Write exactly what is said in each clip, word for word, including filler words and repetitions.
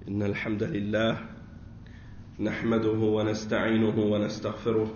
إن الحمد لله نحمده ونستعينه ونستغفره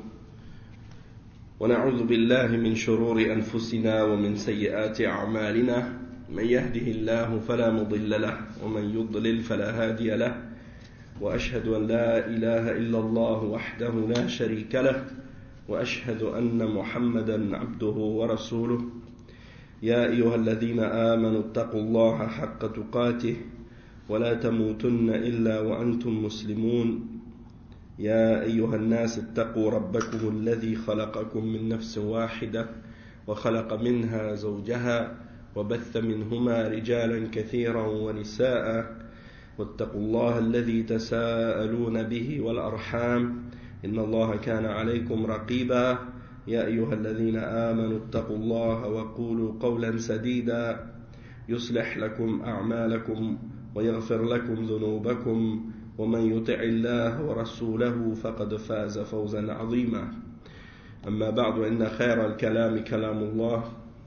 ونعوذ بالله من شرور أنفسنا ومن سيئات أعمالنا من يهده الله فلا مضل له ومن يضلل فلا هادي له وأشهد أن لا إله إلا الله وحده لا شريك له وأشهد أن محمدا عبده ورسوله يا أيها الذين آمنوا اتقوا الله حق تقاته ولا تموتن إلا وأنتم مسلمون يا أيها الناس اتقوا ربكم الذي خلقكم من نفس واحدة وخلق منها زوجها وبث منهما رجالا كثيرا ونساء واتقوا الله الذي تساءلون به والأرحام إن الله كان عليكم رقيبا يا أيها الذين آمنوا اتقوا الله وقولوا قولا سديدا يصلح لكم أعمالكم ويغفر لكم ذنوبكم ومن يطع الله ورسوله فقد فاز فوزا عظيما أما بعد إن خير الكلام كلام الله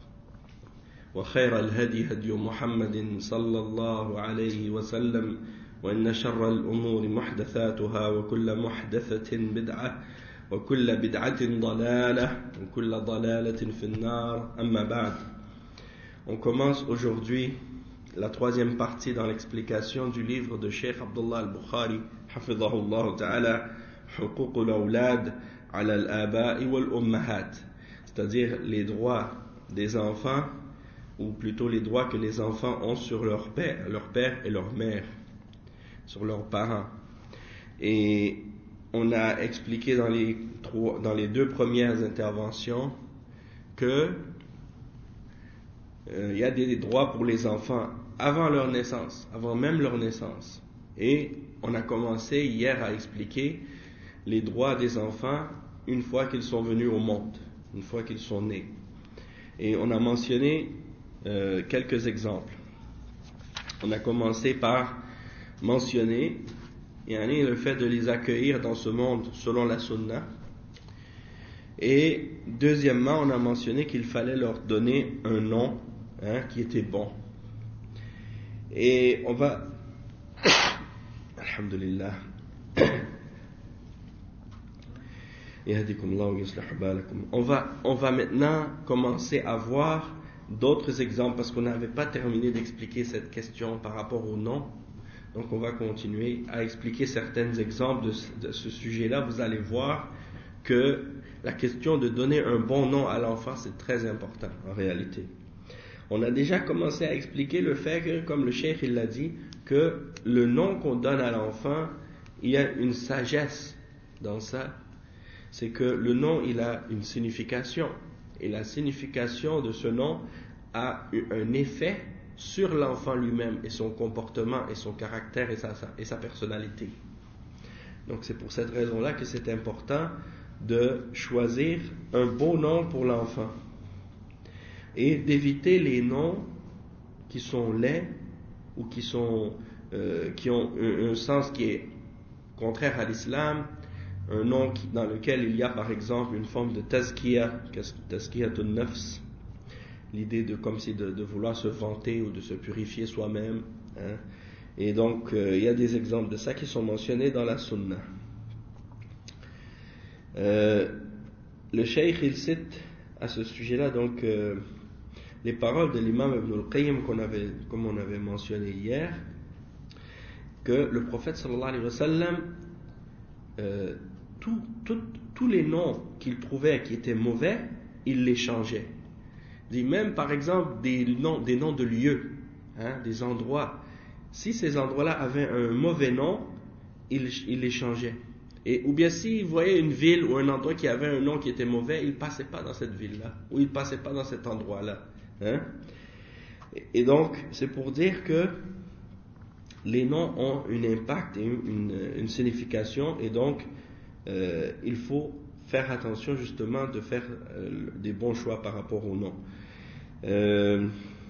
وخير الهدي هدي محمد صلى الله عليه وسلم وإن شر الأمور محدثاتها وكل محدثة بدعة وكل بدعة ضلالة وكل ضلالة في النار أما بعد. On commence aujourd'hui la troisième partie dans l'explication du livre de Cheikh Abdullah al-Bukhari hafidhahullah ta'ala Huquq al-awlad ala al-aba'i wal-ummahat, c'est-à-dire les droits des enfants, ou plutôt les droits que les enfants ont sur leur père, leur père et leur mère, sur leurs parents. Et on a expliqué dans les, trois, dans les deux premières interventions que il euh, y a des droits pour les enfants avant leur naissance, avant même leur naissance. Et on a commencé hier à expliquer les droits des enfants une fois qu'ils sont venus au monde, une fois qu'ils sont nés. Et on a mentionné euh, quelques exemples. On a commencé par mentionner yani, le fait de les accueillir dans ce monde selon la sunna. Et deuxièmement, on a mentionné qu'il fallait leur donner un nom hein, qui était bon. Et on va alhamdulillah on va, on va maintenant commencer à voir d'autres exemples parce qu'on n'avait pas terminé d'expliquer cette question par rapport au nom. Donc on va continuer à expliquer certains exemples de, de ce sujet-là. Vous allez voir que la question de donner un bon nom à l'enfant, c'est très important en réalité. On a déjà commencé à expliquer le fait que, comme le cheikh il l'a dit, que le nom qu'on donne à l'enfant, il y a une sagesse dans ça. C'est que le nom, il a une signification. Et la signification de ce nom a un effet sur l'enfant lui-même et son comportement et son caractère et sa, et sa personnalité. Donc c'est pour cette raison-là que c'est important de choisir un beau nom pour l'enfant et d'éviter les noms qui sont laids ou qui, sont, euh, qui ont un, un sens qui est contraire à l'islam, un nom qui, dans lequel il y a par exemple une forme de tazkiya, tazkiyatun nafs, l'idée de comme si de, de vouloir se vanter ou de se purifier soi-même hein. Et donc euh, il y a des exemples de ça qui sont mentionnés dans la sunna. Euh, le cheikh il cite à ce sujet-là donc euh, les paroles de l'imam Ibn al-Qayyim qu'on avait, comme on avait mentionné hier, que le prophète sallallahu alayhi wa sallam euh, tout, tout, tous les noms qu'il trouvait qui étaient mauvais il les changeait. Dit même par exemple des noms, des noms de lieux, hein, des endroits. Si ces endroits-là avaient un mauvais nom, il, il les changeait. Et, ou bien s'il voyait une ville ou un endroit qui avait un nom qui était mauvais, il ne passait pas dans cette ville-là, ou il ne passait pas dans cet endroit-là. Hein. Et, et donc, c'est pour dire que les noms ont un impact et une, une, une signification, et donc euh, il faut faire attention justement de faire euh, des bons choix par rapport aux noms. Euh,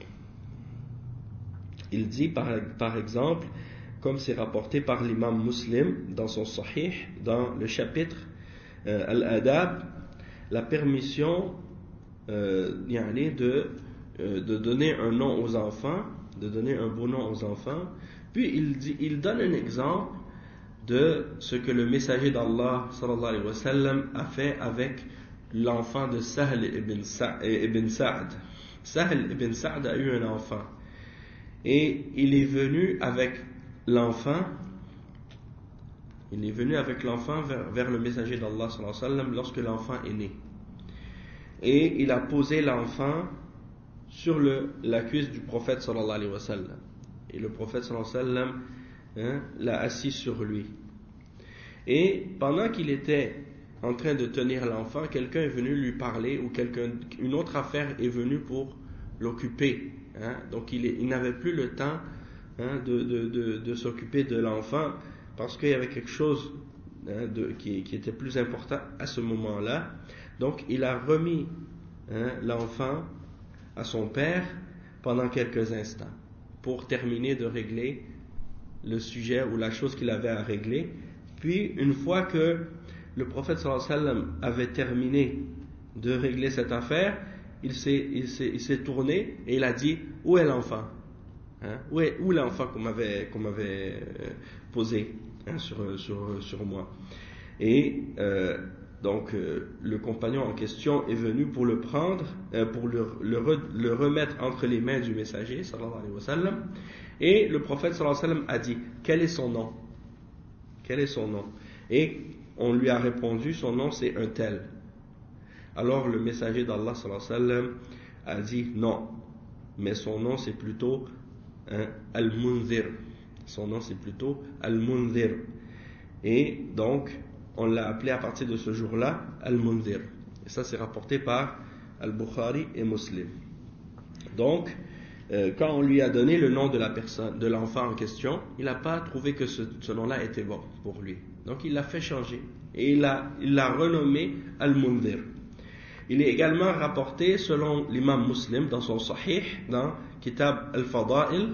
il dit par, par exemple, comme c'est rapporté par l'imam Muslim dans son Sahih, dans le chapitre euh, Al-Adab, la permission euh, de, euh, de donner un nom aux enfants, de donner un beau nom aux enfants, Puis il, dit, il donne un exemple de ce que le messager d'Allah sallallahu alayhi wa sallam a fait avec l'enfant de Sahl ibn, Sa- ibn Sa'd. Sahl ibn Sa'd a eu un enfant et il est venu avec l'enfant il est venu avec l'enfant vers, vers le messager d'Allah sallallahu alayhi wa sallam lorsque l'enfant est né, et il a posé l'enfant sur le, la cuisse du prophète sallallahu alayhi wa sallam, et le prophète sallallahu alayhi wa sallam hein, l'a assis sur lui. Et pendant qu'il était en train de tenir l'enfant, quelqu'un est venu lui parler, ou quelqu'un, une autre affaire est venue pour l'occuper. Hein. Donc il, est, il n'avait plus le temps hein, de, de, de, de s'occuper de l'enfant, parce qu'il y avait quelque chose hein, de, qui, qui était plus important à ce moment-là. Donc il a remis hein, l'enfant à son père pendant quelques instants, pour terminer de régler le sujet ou la chose qu'il avait à régler. Puis une fois que le prophète sallallahu alayhi wa sallam avait terminé de régler cette affaire, il s'est, il s'est, il s'est tourné et il a dit: où est l'enfant hein? Où est où l'enfant qu'on m'avait, qu'on m'avait euh, posé hein, sur, sur, sur moi? Et euh, donc euh, le compagnon en question est venu pour le prendre, euh, pour le, le, re, le remettre entre les mains du messager sallallahu alayhi wa sallam. Et le prophète sallallahu alayhi wa sallam a dit: quel est son nom? Quel est son nom? Et on lui a répondu: son nom c'est un tel. Alors le messager d'Allah sallallahu alayhi wa sallam a dit: non, mais son nom c'est plutôt hein, Al-Munzir. Son nom c'est plutôt Al-Munzir. Et donc on l'a appelé à partir de ce jour-là Al-Munzir. Et ça c'est rapporté par Al-Bukhari et Muslim. Donc euh, quand on lui a donné le nom de la personne, de l'enfant en question, il n'a pas trouvé que ce, ce nom-là était bon pour lui. Donc il l'a fait changer et il l'a, il l'a renommé Al-Munzir. Il est également rapporté selon l'imam Muslim dans son Sahih, dans Kitab Al-Fada'il,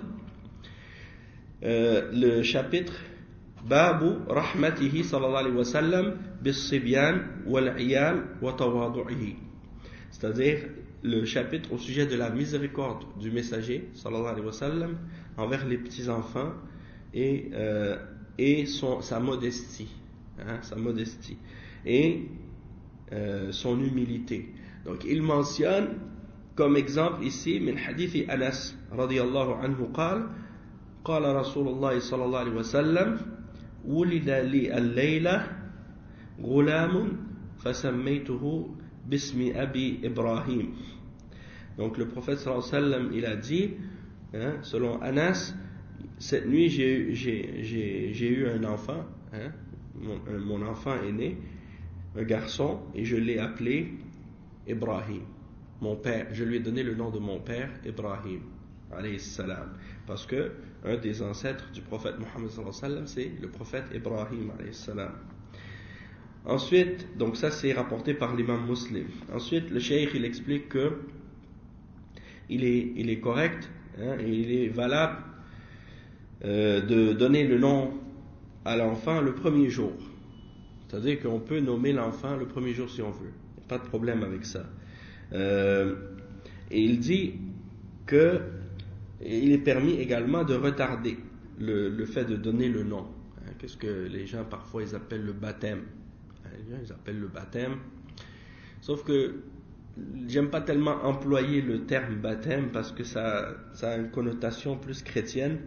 euh, le chapitre Babu Rahmatihi sallallahu alayhi wa sallam bis-sibyan wal-iyal wa tawadu'ihi, c'est-à-dire le chapitre au sujet de la miséricorde du messager sallallahu alayhi wa sallam envers les petits-enfants et, euh, et son, sa modestie, hein, sa modestie et euh, son humilité. Donc il mentionne comme exemple ici min hadithi Anas radiyallahu anhu قال قال رسول الله صلى الله عليه وسلم ولد لي الليلة غلام فسميته باسم أبي إبراهيم. Donc le prophète sallallahu alayhi wa sallam il a dit hein, selon Anas, cette nuit j'ai, j'ai, j'ai, j'ai eu un enfant hein, mon, mon enfant est né, un garçon, et je l'ai appelé Ibrahim, mon père. Je lui ai donné le nom de mon père Ibrahim alayhi salam, parce que un des ancêtres du prophète Mohammed sallallahu alayhi wa sallam c'est le prophète Ibrahim alayhi salam. Ensuite, donc ça c'est rapporté par l'imam Muslim. Ensuite le cheikh il explique que il est, il est correct hein, et il est valable euh, de donner le nom à l'enfant le premier jour. C'est-à-dire qu'on peut nommer l'enfant le premier jour si on veut. Il n'y a pas de problème avec ça. Euh, et il dit que il est permis également de retarder le, le fait de donner le nom. Hein, qu'est-ce que les gens parfois ils appellent le baptême? Hein, les gens ils appellent le baptême. Sauf que j'aime pas tellement employer le terme baptême parce que ça, ça a une connotation plus chrétienne.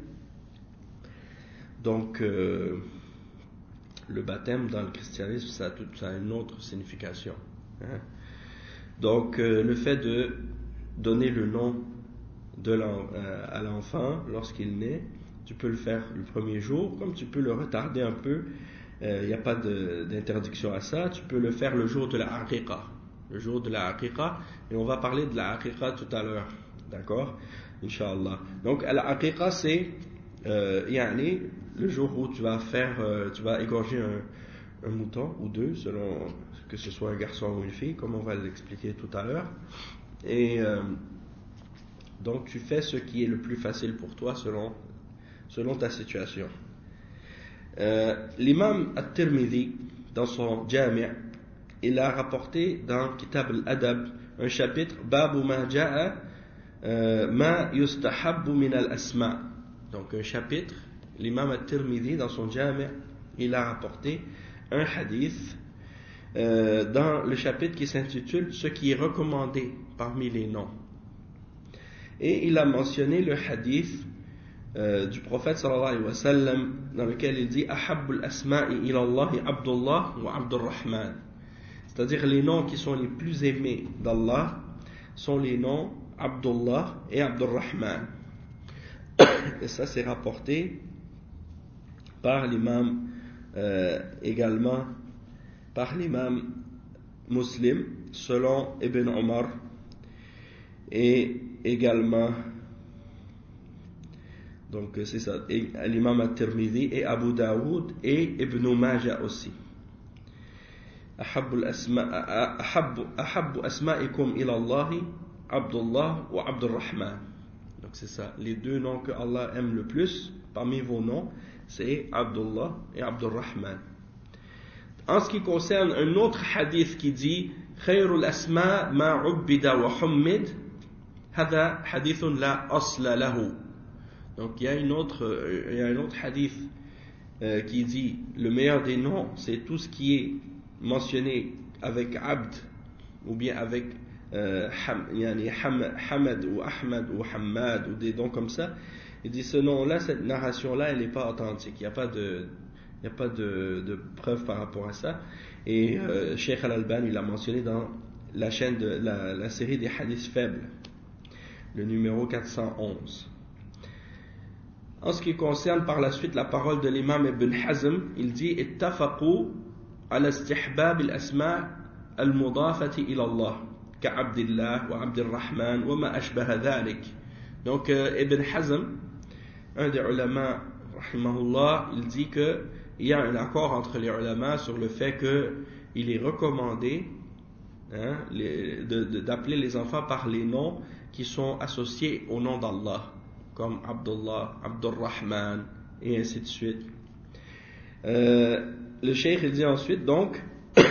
Donc euh, le baptême dans le christianisme ça a, tout, ça a une autre signification hein. Donc euh, le fait de donner le nom de l'en, euh, à l'enfant lorsqu'il naît, tu peux le faire le premier jour comme tu peux le retarder un peu, il euh, n'y a pas de, d'interdiction à ça. Tu peux le faire le jour de la aqiqa, le jour de la aqiqa, et on va parler de la aqiqa tout à l'heure, d'accord, Inch'Allah. Donc la aqiqa c'est euh, yani, le jour où tu vas faire, euh, tu vas égorger un, un mouton ou deux, selon que ce soit un garçon ou une fille, comme on va l'expliquer tout à l'heure. Et euh, donc tu fais ce qui est le plus facile pour toi selon, selon ta situation. Euh, l'imam At-Tirmidhi, dans son Jami', il a rapporté dans Kitab al-Adab un chapitre Babu ma ja'a ma yustahabbu min al-asma'. Donc un chapitre l'imam al-Tirmidhi, dans son Jami', il a rapporté un hadith euh, dans le chapitre qui s'intitule « Ce qui est recommandé parmi les noms ». Et il a mentionné le hadith euh, du prophète sallallahu alayhi wa sallam, dans lequel il dit « Ahabbul asma'i ila Allahi Abdullah wa Abdurrahman ». C'est-à-dire les noms qui sont les plus aimés d'Allah sont les noms Abdullah et Abdurrahman. Et ça c'est rapporté par l'imam euh, également par l'imam Muslim selon Ibn Omar, et également donc c'est ça, et l'imam At-Tirmidhi et Abu Daoud et Ibn Majah aussi. Ahabbu asma'ikum ila Allahi Abdullah wa Abdurrahman. Donc c'est ça, les deux noms que Allah aime le plus parmi vos noms, c'est Abdullah et Abdurrahman. En ce qui concerne un autre hadith qui dit Khayrul asma ma ubbida wa hummid, hadha hadithun la asla lahu. Donc il y a une autre, il y a un autre hadith euh, qui dit le meilleur des noms, c'est tout ce qui est mentionné avec abd ou bien avec euh, ham, yani ham, hamad ou ahmad ou hammad ou des noms comme ça. Il dit ce nom-là, cette narration-là, elle n'est pas authentique. Il n'y a pas de, il n'y a pas de, de preuve par rapport à ça. Et euh, Cheikh Al-Albani il l'a mentionné dans la chaîne de la, la série des hadiths faibles, le numéro quatre cent onze. En ce qui concerne par la suite la parole de l'imam Ibn Hazm, il dit ittafaqu ala istihbab al-asma' al-mudafati ila Allah ka'abdillah wa abdirrahman wa ma ashbaha dhalik. Donc euh, Ibn Hazm, un des ulama rahimahullah, il dit que il y a un accord entre les ulama sur le fait que il est recommandé hein, les, de, de, d'appeler les enfants par les noms qui sont associés au nom d'Allah, comme Abdullah, Abdurrahman, et ainsi de suite. Euh, le cheikh il dit ensuite donc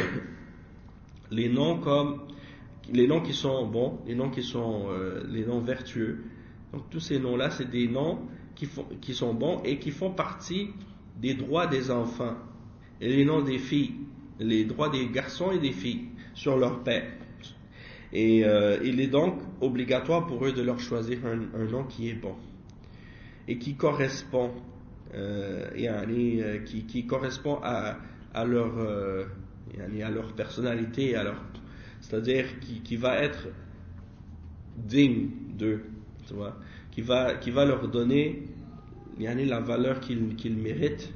les noms comme les noms qui sont bons, les noms qui sont euh, les noms vertueux. Donc tous ces noms-là, c'est des noms qui, font, qui sont bons et qui font partie des droits des enfants. Et les noms des filles, les droits des garçons et des filles sur leur père. Et euh, il est donc obligatoire pour eux de leur choisir un, un nom qui est bon et qui correspond, euh, yani, euh, qui, qui correspond à, à leur, euh, yani, à leur personnalité, à leur, c'est-à-dire qui, qui va être digne d'eux, tu vois, qui va, qui va leur donner yani, la valeur qu'ils, qu'ils méritent,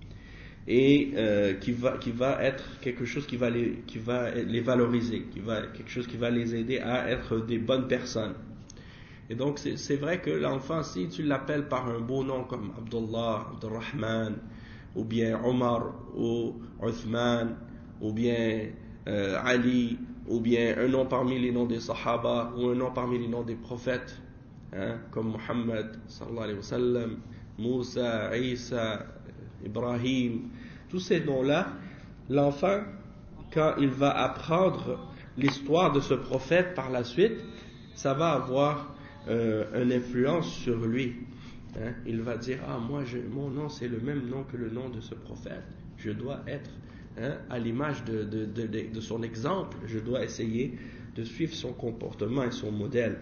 et euh, qui va qui va être quelque chose qui va les qui va les valoriser, qui va quelque chose qui va les aider à être des bonnes personnes. Et donc c'est, c'est vrai que l'enfant, si tu l'appelles par un beau nom comme Abdullah, Abdurrahman, ou bien Omar, ou Uthman, ou bien euh, Ali, ou bien un nom parmi les noms des Sahaba, ou un nom parmi les noms des prophètes, hein, comme Muhammad sallallahu alayhi wa sallam, Moussa, Isa, Ibrahim, tous ces noms-là, l'enfant, quand il va apprendre l'histoire de ce prophète par la suite, ça va avoir euh, une influence sur lui. Hein? Il va dire, ah moi, je, mon nom c'est le même nom que le nom de ce prophète. Je dois être hein, à l'image de, de, de, de, de son exemple. Je dois essayer de suivre son comportement et son modèle.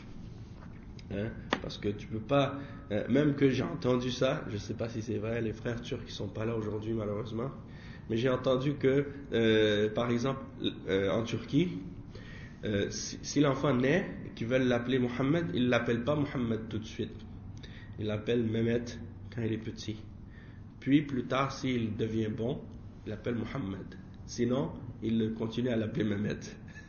Hein? Parce que tu peux pas, euh, même que j'ai entendu ça, je ne sais pas si c'est vrai, les frères turcs qui sont pas là aujourd'hui malheureusement, mais j'ai entendu que euh, par exemple euh, en Turquie, euh, si, si l'enfant naît et qu'ils veulent l'appeler Mohammed, ils l'appellent pas Mohammed tout de suite, ils l'appellent Mehmet quand il est petit, puis plus tard s'il devient bon, il l'appelle Mohammed, sinon il continue à l'appeler Mehmet.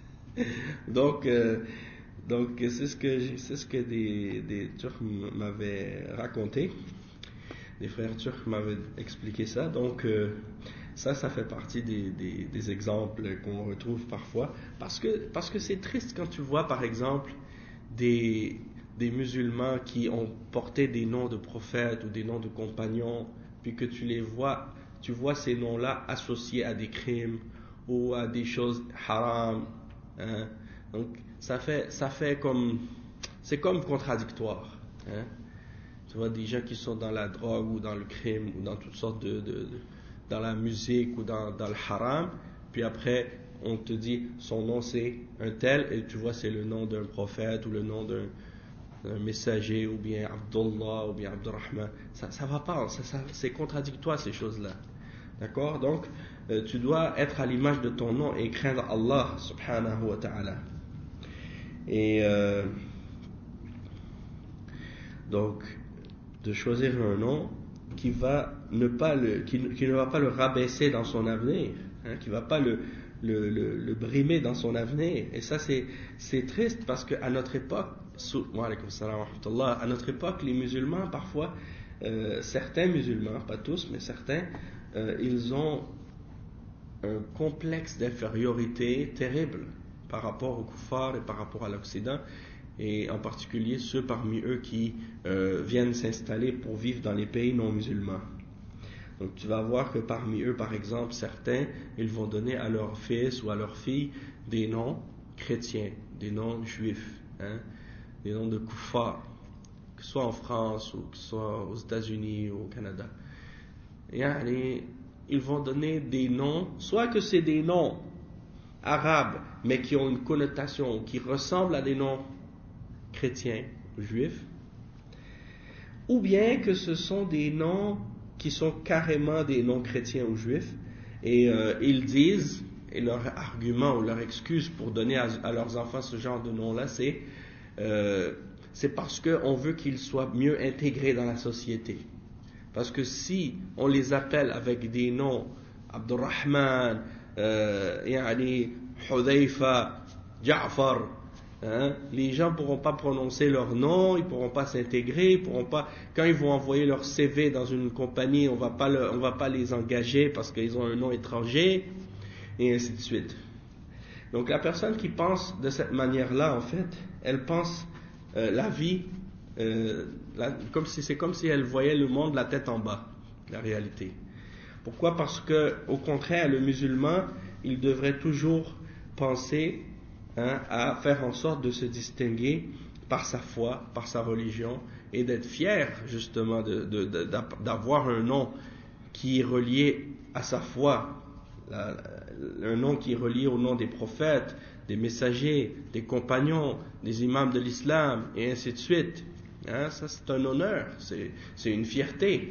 donc euh, Donc c'est ce que c'est ce que des, des Turcs m'avaient raconté, des frères turcs m'avaient expliqué ça. Donc euh, ça, ça fait partie des, des, des exemples qu'on retrouve parfois, parce que parce que c'est triste quand tu vois par exemple des des musulmans qui ont porté des noms de prophètes ou des noms de compagnons, puis que tu les vois, tu vois ces noms-là associés à des crimes ou à des choses haram. Hein? Donc ça fait, ça fait comme, c'est comme contradictoire, hein? Tu vois, des gens qui sont dans la drogue ou dans le crime ou dans toutes sortes de... de, de dans la musique ou dans, dans le haram, puis après on te dit son nom c'est un tel, et tu vois c'est le nom d'un prophète ou le nom d'un, d'un messager, ou bien Abdullah ou bien Abdurrahman. Ça ça va pas, ça, ça, c'est contradictoire ces choses-là. D'accord? Donc euh, tu dois être à l'image de ton nom et craindre Allah subhanahu wa ta'ala. Et euh, donc de choisir un nom qui va ne pas le, qui, qui ne va pas le rabaisser dans son avenir, hein, qui ne va pas le, le, le, le brimer dans son avenir. Et ça, c'est, c'est triste parce qu'à notre époque, sous, wa alaykoum salam wa rahmatullah, à notre époque, les musulmans, parfois, euh, certains musulmans, pas tous, mais certains, euh, ils ont un complexe d'infériorité terrible par rapport aux kuffars et par rapport à l'Occident, et en particulier ceux parmi eux qui euh, viennent s'installer pour vivre dans les pays non musulmans. Donc tu vas voir que parmi eux, par exemple, certains, ils vont donner à leur fils ou à leur fille des noms chrétiens, des noms juifs, hein, des noms de kuffars, que ce soit en France ou que ce soit aux États-Unis ou au Canada. Et allez, ils vont donner des noms, soit que c'est des noms arabes, mais qui ont une connotation, qui ressemblent à des noms chrétiens ou juifs, ou bien que ce sont des noms qui sont carrément des noms chrétiens ou juifs, et euh, ils disent, et leur argument ou leur excuse pour donner à, à leurs enfants ce genre de nom-là, c'est euh, c'est parce qu'on veut qu'ils soient mieux intégrés dans la société. Parce que si on les appelle avec des noms Abdurrahman, euh, yani Hudhayfa, Ja'far, hein, les gens ne pourront pas prononcer leur nom, ils ne pourront pas s'intégrer, ils pourront pas, quand ils vont envoyer leur C V dans une compagnie, on va pas le, on va pas les engager parce qu'ils ont un nom étranger, et ainsi de suite. Donc la personne qui pense de cette manière-là, en fait, elle pense euh, la vie, euh, la, comme si, c'est comme si elle voyait le monde la tête en bas, la réalité. Pourquoi? Parce que, au contraire, le musulman, il devrait toujours penser, hein, à faire en sorte de se distinguer par sa foi, par sa religion, et d'être fier justement de, de, de, d'avoir un nom qui est relié à sa foi, la, un nom qui est relié au nom des prophètes, des messagers, des compagnons, des imams de l'islam, et ainsi de suite. Hein, ça c'est un honneur, c'est, c'est une fierté.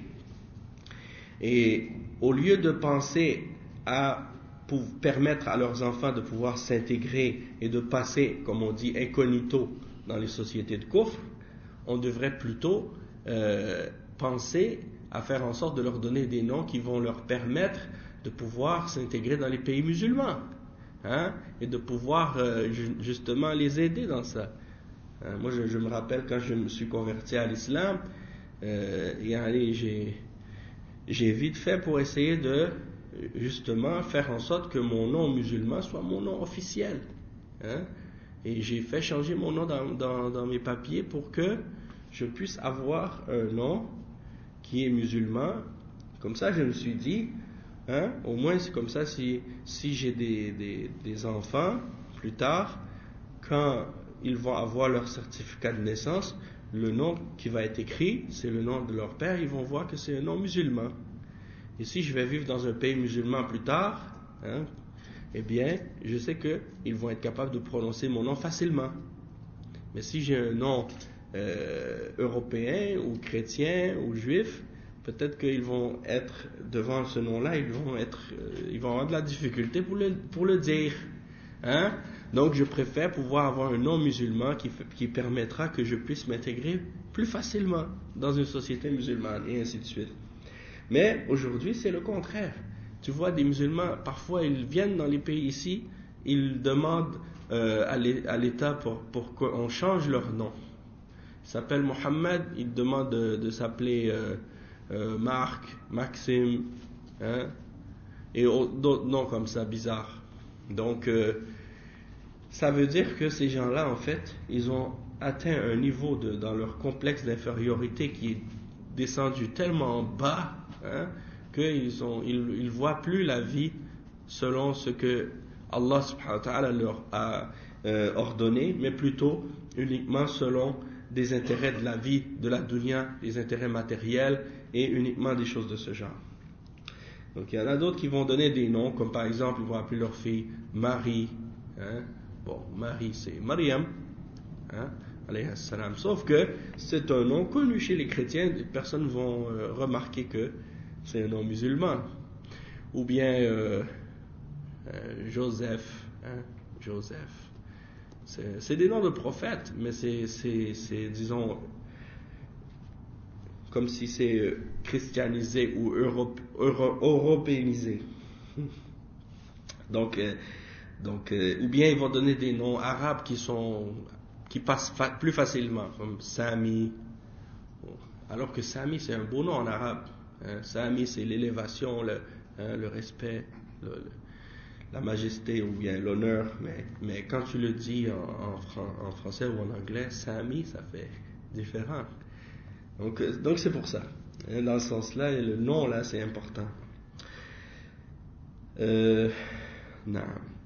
Et au lieu de penser à pour permettre à leurs enfants de pouvoir s'intégrer et de passer, comme on dit, incognito dans les sociétés de kufr, on devrait plutôt euh, penser à faire en sorte de leur donner des noms qui vont leur permettre de pouvoir s'intégrer dans les pays musulmans, hein, et de pouvoir euh, justement les aider dans ça. Hein, moi, je, je me rappelle quand je me suis converti à l'islam, euh, et allez, j'ai, j'ai vite fait pour essayer de justement faire en sorte que mon nom musulman soit mon nom officiel, hein? Et j'ai fait changer mon nom dans, dans, dans mes papiers pour que je puisse avoir un nom qui est musulman. Comme ça je me suis dit, hein, au moins c'est comme ça, si, si j'ai des, des, des enfants plus tard, quand ils vont avoir leur certificat de naissance, le nom qui va être écrit, c'est le nom de leur père, ils vont voir que c'est un nom musulman. Et si je vais vivre dans un pays musulman plus tard, hein, eh bien, je sais qu'ils vont être capables de prononcer mon nom facilement. Mais si j'ai un nom euh, européen ou chrétien ou juif, peut-être qu'ils vont être devant ce nom-là, ils vont être, euh, ils vont avoir de la difficulté pour le, pour le dire. Hein? Donc, je préfère pouvoir avoir un nom musulman qui, qui permettra que je puisse m'intégrer plus facilement dans une société musulmane, et ainsi de suite. Mais aujourd'hui, c'est le contraire. Tu vois, des musulmans, parfois, ils viennent dans les pays ici, ils demandent euh, à l'État pour, pour qu'on change leur nom. Ils s'appellent Mohammed, ils demandent de, de s'appeler euh, euh, Marc, Maxime, hein, et d'autres noms comme ça, bizarres. Donc, euh, ça veut dire que ces gens-là, en fait, ils ont atteint un niveau de, dans leur complexe d'infériorité qui est descendu tellement bas, hein, qu'ils ont, ils, ils voient plus la vie selon ce que Allah subhanahu wa ta'ala leur a euh, ordonné, mais plutôt uniquement selon des intérêts de la vie, de la dunya, des intérêts matériels et uniquement des choses de ce genre. Donc il y en a d'autres qui vont donner des noms, comme par exemple ils vont appeler leur fille Marie. Hein? Bon, Marie c'est Mariam, hein? Alayhi salam. Sauf que c'est un nom connu chez les chrétiens, les personnes vont euh, remarquer que c'est un nom musulman. Ou bien euh, euh, Joseph, hein? Joseph. C'est, c'est des noms de prophètes, mais c'est, c'est, c'est disons, comme si c'est christianisé ou europe, euro, européanisé. Donc, euh, donc euh, ou bien ils vont donner des noms arabes qui sont qui passent fa- plus facilement, comme Sami. Alors que Sami c'est un beau nom en arabe. Hein. Sami c'est l'élévation, le, hein, le respect, le, le, la majesté ou bien l'honneur. Mais, mais quand tu le dis en, en, fran- en français ou en anglais, Sami ça fait différent. Donc, donc c'est pour ça. Dans ce sens-là, le nom là, c'est important. Euh, non.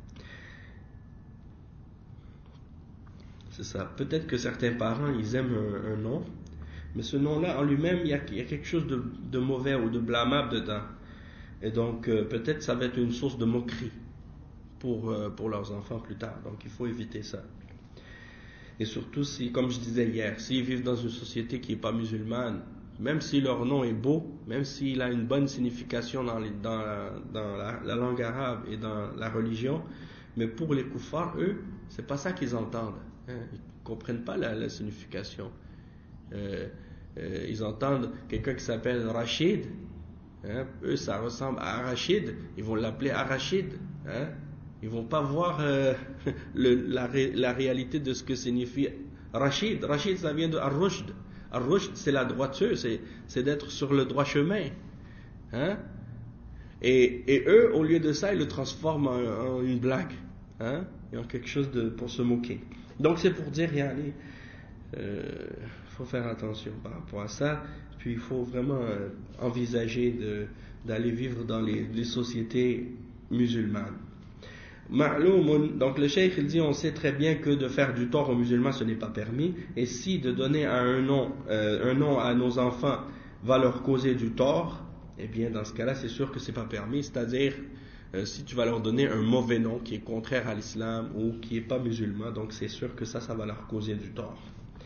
C'est ça. Peut-être que certains parents, ils aiment un, un nom, mais ce nom-là, en lui-même, il y a, il y a quelque chose de, de mauvais ou de blâmable dedans. Et donc, euh, peut-être ça va être une source de moquerie pour, euh, pour leurs enfants plus tard. Donc, il faut éviter ça. Et surtout, si, comme je disais hier, s'ils vivent dans une société qui n'est pas musulmane, même si leur nom est beau, même s'il a une bonne signification dans, les, dans, la, dans la, la langue arabe et dans la religion, mais pour les koufars, eux, c'est pas ça qu'ils entendent. Hein. Ils ne comprennent pas la, la signification. Euh, euh, ils entendent quelqu'un qui s'appelle Rachid. Hein. Eux, ça ressemble à Arachide. Ils vont l'appeler Arachide. Hein. Ils vont pas voir euh, le, la, ré, la réalité de ce que signifie Rachid. Rachid, ça vient de Ar-Rushd. Ar-Rushd, c'est la droiture, c'est, c'est d'être sur le droit chemin. Hein? Et, et eux, au lieu de ça, ils le transforment en, en une blague. Hein? Et en quelque chose de, pour se moquer. Donc c'est pour dire, il euh, faut faire attention par rapport à ça. Puis il faut vraiment euh, envisager de, d'aller vivre dans les, les sociétés musulmanes. Ma'loumun, donc le cheikh il dit on sait très bien que de faire du tort aux musulmans ce n'est pas permis, et si de donner à un nom euh, un nom à nos enfants va leur causer du tort, eh bien dans ce cas-là c'est sûr que c'est pas permis, c'est-à-dire euh, si tu vas leur donner un mauvais nom qui est contraire à l'islam ou qui est pas musulman, donc c'est sûr que ça ça va leur causer du tort.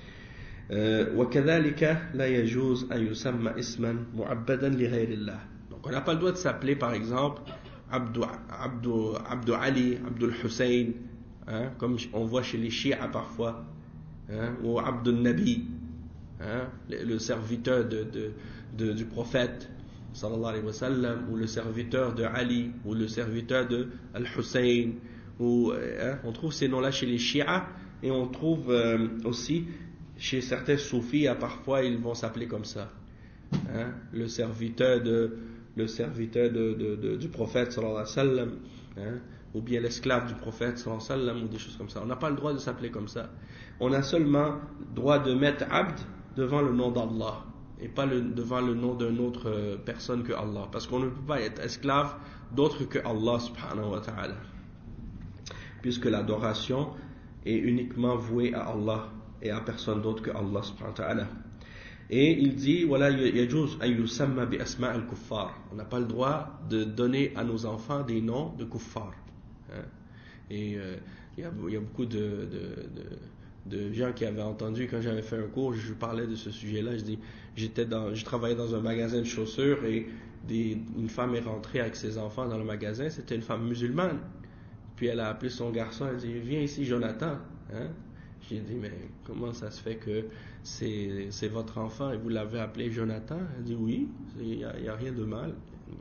وكذلك لا يجوز أن يسمى اسما معبدا لغير الله. Donc on n'a pas le droit de s'appeler par exemple Abdou, Abdou, Abdou Ali, Abdul Hussein, hein, comme on voit chez les chiites parfois, hein, ou Abdul Nabi, hein, le, le serviteur de, de, de, du prophète, sallallahu alayhi wa sallam, ou le serviteur de Ali, ou le serviteur de Al-Hussein, ou, hein, on trouve ces noms-là chez les chiites, et on trouve euh, aussi chez certains soufis, parfois ils vont s'appeler comme ça, hein, le serviteur de le serviteur de, de, de, du prophète sallallahu alayhi wa sallam, hein, ou bien l'esclave du prophète sallallahu alayhi wa sallam, ou des choses comme ça. On n'a pas le droit de s'appeler comme ça. On a seulement le droit de mettre abd devant le nom d'Allah et pas le, devant le nom d'une autre euh, personne que Allah, parce qu'on ne peut pas être esclave d'autre que Allah subhanahu wa ta'ala, puisque l'adoration est uniquement vouée à Allah et à personne d'autre que Allah subhanahu wa ta'ala. Et il dit voilà, يجوز أن يسمى بأسماء الكفار. On n'a pas le droit de donner à nos enfants des noms de kuffar. Hein? Et euh, il y, y a beaucoup de, de, de, de gens qui avaient entendu quand j'avais fait un cours, je parlais de ce sujet-là. Je dis, j'étais dans, je travaillais dans un magasin de chaussures et des, une femme est rentrée avec ses enfants dans le magasin. C'était une femme musulmane. Puis elle a appelé son garçon. Elle dit viens ici, Jonathan. Hein? J'ai dit, mais comment ça se fait que c'est, c'est votre enfant et vous l'avez appelé Jonathan? Elle dit, oui, il n'y a, a rien de mal.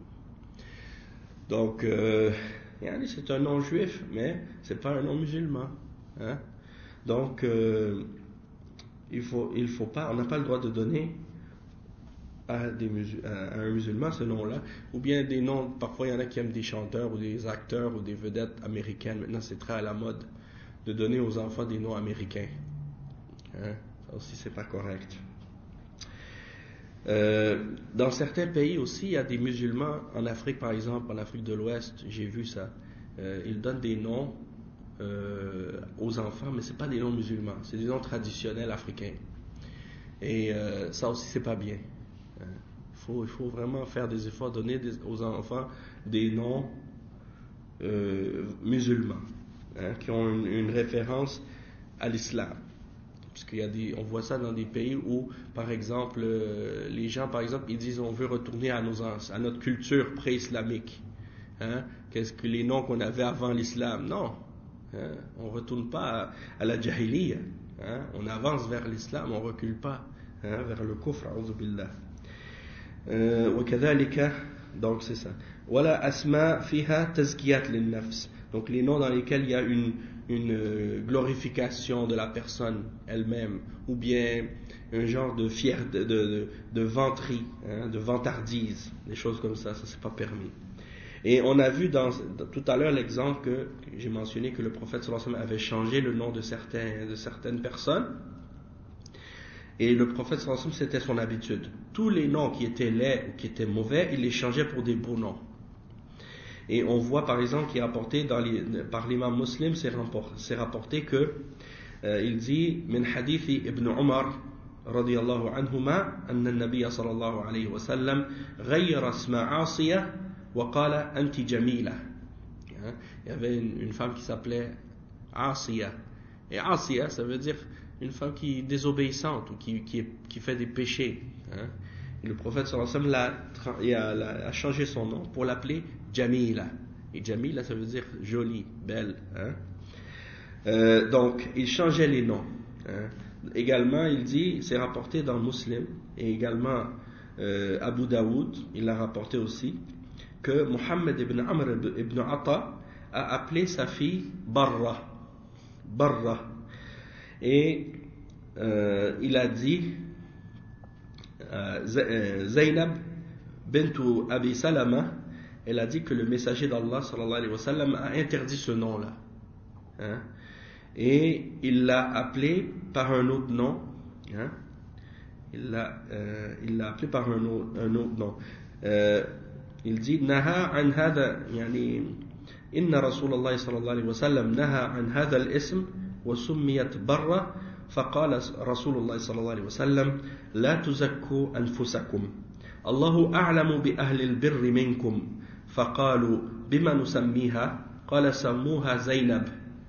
Donc, euh, c'est un nom juif, mais c'est pas un nom musulman. Hein? Donc, euh, il faut, il faut pas, on n'a pas le droit de donner à, des musul- à un musulman ce nom-là, ou bien des noms, parfois il y en a qui aiment des chanteurs ou des acteurs ou des vedettes américaines. Maintenant, c'est très à la mode de donner aux enfants des noms américains. Hein? Ça aussi, c'est pas correct. Euh, dans certains pays aussi, il y a des musulmans, en Afrique par exemple, en Afrique de l'Ouest, j'ai vu ça. Euh, ils donnent des noms euh, aux enfants, mais c'est pas des noms musulmans, c'est des noms traditionnels africains. Et euh, ça aussi, c'est pas bien. Il faut, il faut vraiment faire des efforts, donner des, aux enfants des noms euh, musulmans, hein, qui ont une, une référence à l'islam. Parce qu'il y a des, on voit ça dans des pays où, par exemple, euh, les gens, par exemple, ils disent on veut retourner à, nos, à notre culture pré-islamique. Hein, qu'est-ce que les noms qu'on avait avant l'islam? Non, hein, on ne retourne pas à, à la jahiliya. Hein, on avance vers l'islam, on ne recule pas, hein, vers le kufr, a'udhu billah. Euh, وكذلك, donc c'est ça. Wala asma fiha tazkiyat lin-nafs. Donc les noms dans lesquels il y a une, une glorification de la personne elle-même, ou bien un genre de fier, de, de, de vanterie, hein, de vantardise, des choses comme ça, ça c'est pas permis. Et on a vu dans, dans, tout à l'heure l'exemple que, que j'ai mentionné que le prophète sallallahu alayhi wa sallam avait changé le nom de, certains, de certaines personnes. Et le prophète sallallahu alayhi wa sallam, c'était son habitude. Tous les noms qui étaient laids ou qui étaient mauvais, il les changeait pour des beaux noms. Et on voit par exemple qu'il est rapporté dans les, par l'imam Muslim, c'est rapporté, c'est rapporté que euh, il dit min hadithi ibn Umar radiyallahu anhuma anna an-nabiy sallallahu alayhi wa sallam ghayyara isma Asiya wa qala anti jamila. Il y avait une, une femme qui s'appelait Asiya. Et Asiya, ça veut dire une femme qui est désobéissante ou qui, qui, qui fait des péchés. Hein. Et le prophète sallallahu alayhi wa sallam l'a, a, a changé son nom pour l'appeler Jamila. Et Jamila, ça veut dire jolie, belle. Hein. Euh, donc, il changeait les noms. Hein. Également, il dit, c'est rapporté dans Muslim, et également euh, Abu Daoud, il l'a rapporté aussi, que Muhammad ibn Amr ibn Atta a appelé sa fille Barra. Barra. Et euh, il a dit euh, Zaynab bintu Abi Salama, elle a dit que le messager d'Allah sallallahu alayhi wa sallam a interdit ce nom-là. Hein? Et il l'a appelé par un autre nom. Hein? Il l'a, euh, il l'a appelé par un autre, un autre nom. Euh, il dit Naha an hada, yani inna Rasulallah sallallahu alayhi wa sallam naha an hada al-ism wa summiyat barra faqala Rasulullah sallallahu alayhi wa sallam la tuzakku anfusakum Allahu a'lamu bi ahli al-birri minkum faqalu bima nusammiha qala sammuha Zaynab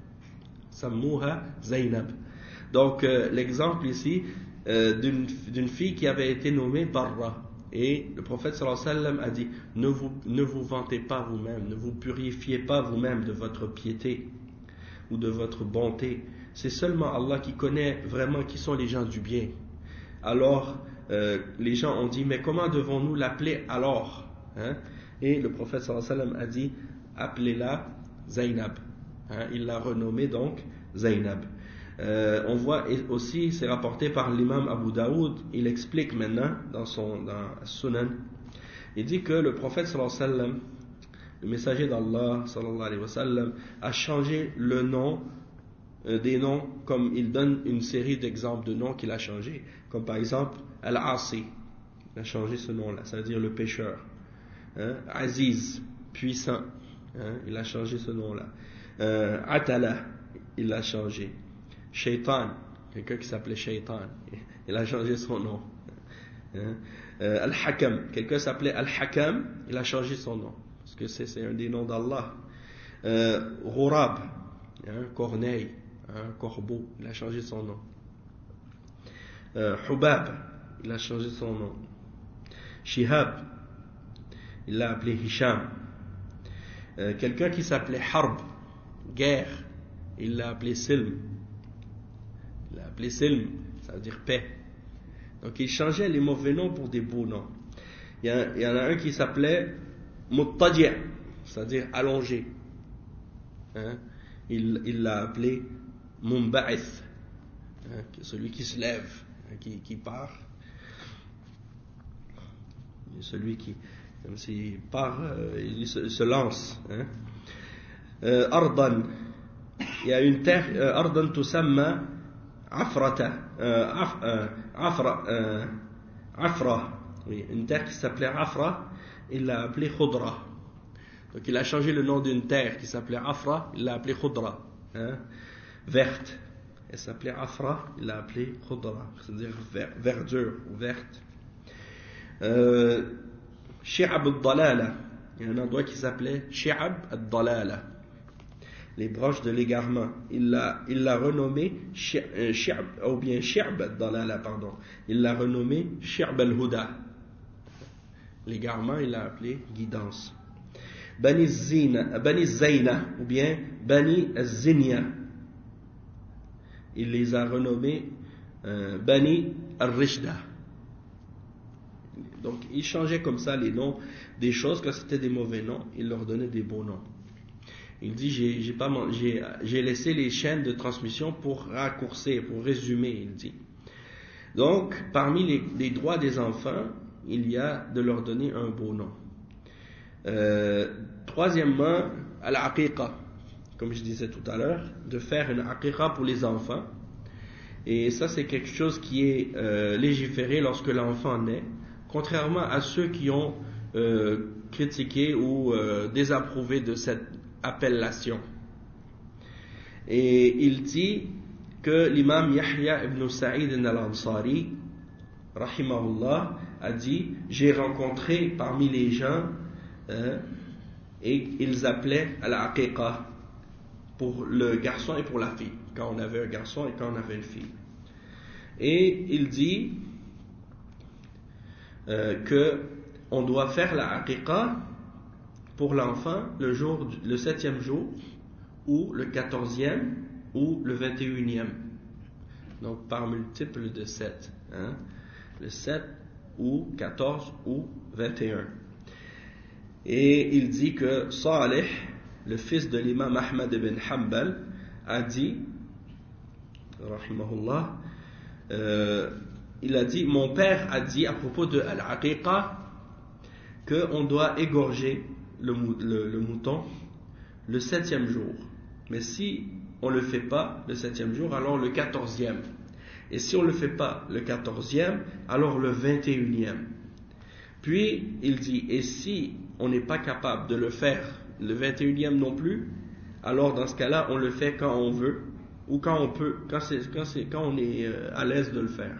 sammuha Zaynab. Donc euh, l'exemple ici euh, d'une, d'une fille qui avait été nommée Barra. Et le prophète sallallahu alayhi wa sallam a dit ne vous, ne vous vantez pas vous-même, ne vous purifiez pas vous-même de votre piété ou de votre bonté. C'est seulement Allah qui connaît vraiment qui sont les gens du bien. Alors euh, les gens ont dit mais comment devons-nous l'appeler alors, hein? Et le prophète sallallahu alayhi wa sallam a dit appelez-la Zaynab, hein? Il l'a renommée donc Zaynab. Euh, on voit aussi, c'est rapporté par l'imam Abu Daoud, il explique maintenant dans son dans Sunan, il dit que le prophète sallallahu alayhi wa sallam, le messager d'Allah sallallahu alayhi wa sallam, a changé le nom euh, des noms, comme il donne une série d'exemples de noms qu'il a changé, comme par exemple Al-Asi, il a changé ce nom-là, ça veut dire le pécheur, hein? Aziz, puissant, hein? Il a changé ce nom-là, euh, Atala, il l'a changé. Shaitan, quelqu'un qui s'appelait Shaitan, il a changé son nom. Hein? Euh, Al-Hakam, quelqu'un s'appelait Al-Hakam, il a changé son nom, parce que c'est, c'est un des noms d'Allah. Euh, Ghurab, hein? Corneille, hein? Corbeau, il a changé son nom. Euh, Hubab, il a changé son nom. Shihab, il l'a appelé Hisham. Euh, quelqu'un qui s'appelait Harb, guerre, il l'a appelé Silm. Il l'a appelé Silm, ça veut dire paix. Donc il changeait les mauvais noms pour des beaux noms. Il y, a, il y en a un qui s'appelait Muttadi', c'est-à-dire allongé. Hein? Il, il l'a appelé Mumba'ith, hein? Celui qui se lève, hein? qui, qui part. Celui qui, comme s'il part, euh, il se, se lance. Hein? Euh, Ardan, il y a une terre, euh, Ardan tusamma Afrata, euh, Af, euh, Afra, euh, Afra, oui, une terre qui s'appelait Afra, il l'a appelée Khudra. Donc il a changé le nom d'une terre qui s'appelait Afra, il l'a appelée Khudra, hein, verte. Elle s'appelait Afra, il l'a appelée Khudra, c'est-à-dire ver, verdure ou verte. Euh, Shi'ab al-Dalala, il y a un endroit qui s'appelait Shi'ab al-Dalala, les branches de l'égarement. Il l'a, il l'a renommé Shi'ab, ou bien Shi'ab al-Dalala, pardon. Il l'a renommé Shi'ab al-Huda. L'égarement, il l'a appelé guidance. Bani Zina, Bani Zayna, ou bien Bani Az-Zinya. Il les a renommés euh, Bani Al-Rishda. Donc, il changeait comme ça les noms des choses. Quand c'était des mauvais noms, il leur donnait des beaux noms. Il dit, j'ai, j'ai, pas, j'ai, j'ai laissé les chaînes de transmission pour raccourcir, pour résumer, il dit. Donc, parmi les, les droits des enfants, il y a de leur donner un beau nom. Euh, troisièmement, al-aqiqa, comme je disais tout à l'heure, de faire une aqiqa pour les enfants. Et ça, c'est quelque chose qui est euh, légiféré lorsque l'enfant naît, contrairement à ceux qui ont euh, critiqué ou euh, désapprouvé de cette appellation. Et il dit que l'imam Yahya ibn Sa'id al-Ansari, rahimahullah, a dit, j'ai rencontré parmi les gens, hein, et ils appelaient à la aqiqa pour le garçon et pour la fille, quand on avait un garçon et quand on avait une fille. Et il dit euh, que on doit faire la aqiqa pour l'enfant le jour, le septième jour, ou le quatorzième, ou le vingt et unième. Donc par multiple de sept. Hein? Le sept, ou quatorze, ou vingt et un. Et il dit que Salih, le fils de l'imam Ahmad ibn Hanbal, a dit, rahimahullah, euh, il a dit, mon père a dit à propos de al-aqiqa qu'on doit égorger le, le, le mouton le septième jour. Mais si on ne le fait pas le septième jour, alors le quatorzième. Et si on ne le fait pas le quatorzième, alors le vingt et unième. Puis il dit, et si on n'est pas capable de le faire le vingt et unième non plus, alors dans ce cas-là, on le fait quand on veut, ou quand on peut, quand, c'est, quand, c'est, quand on est à l'aise de le faire.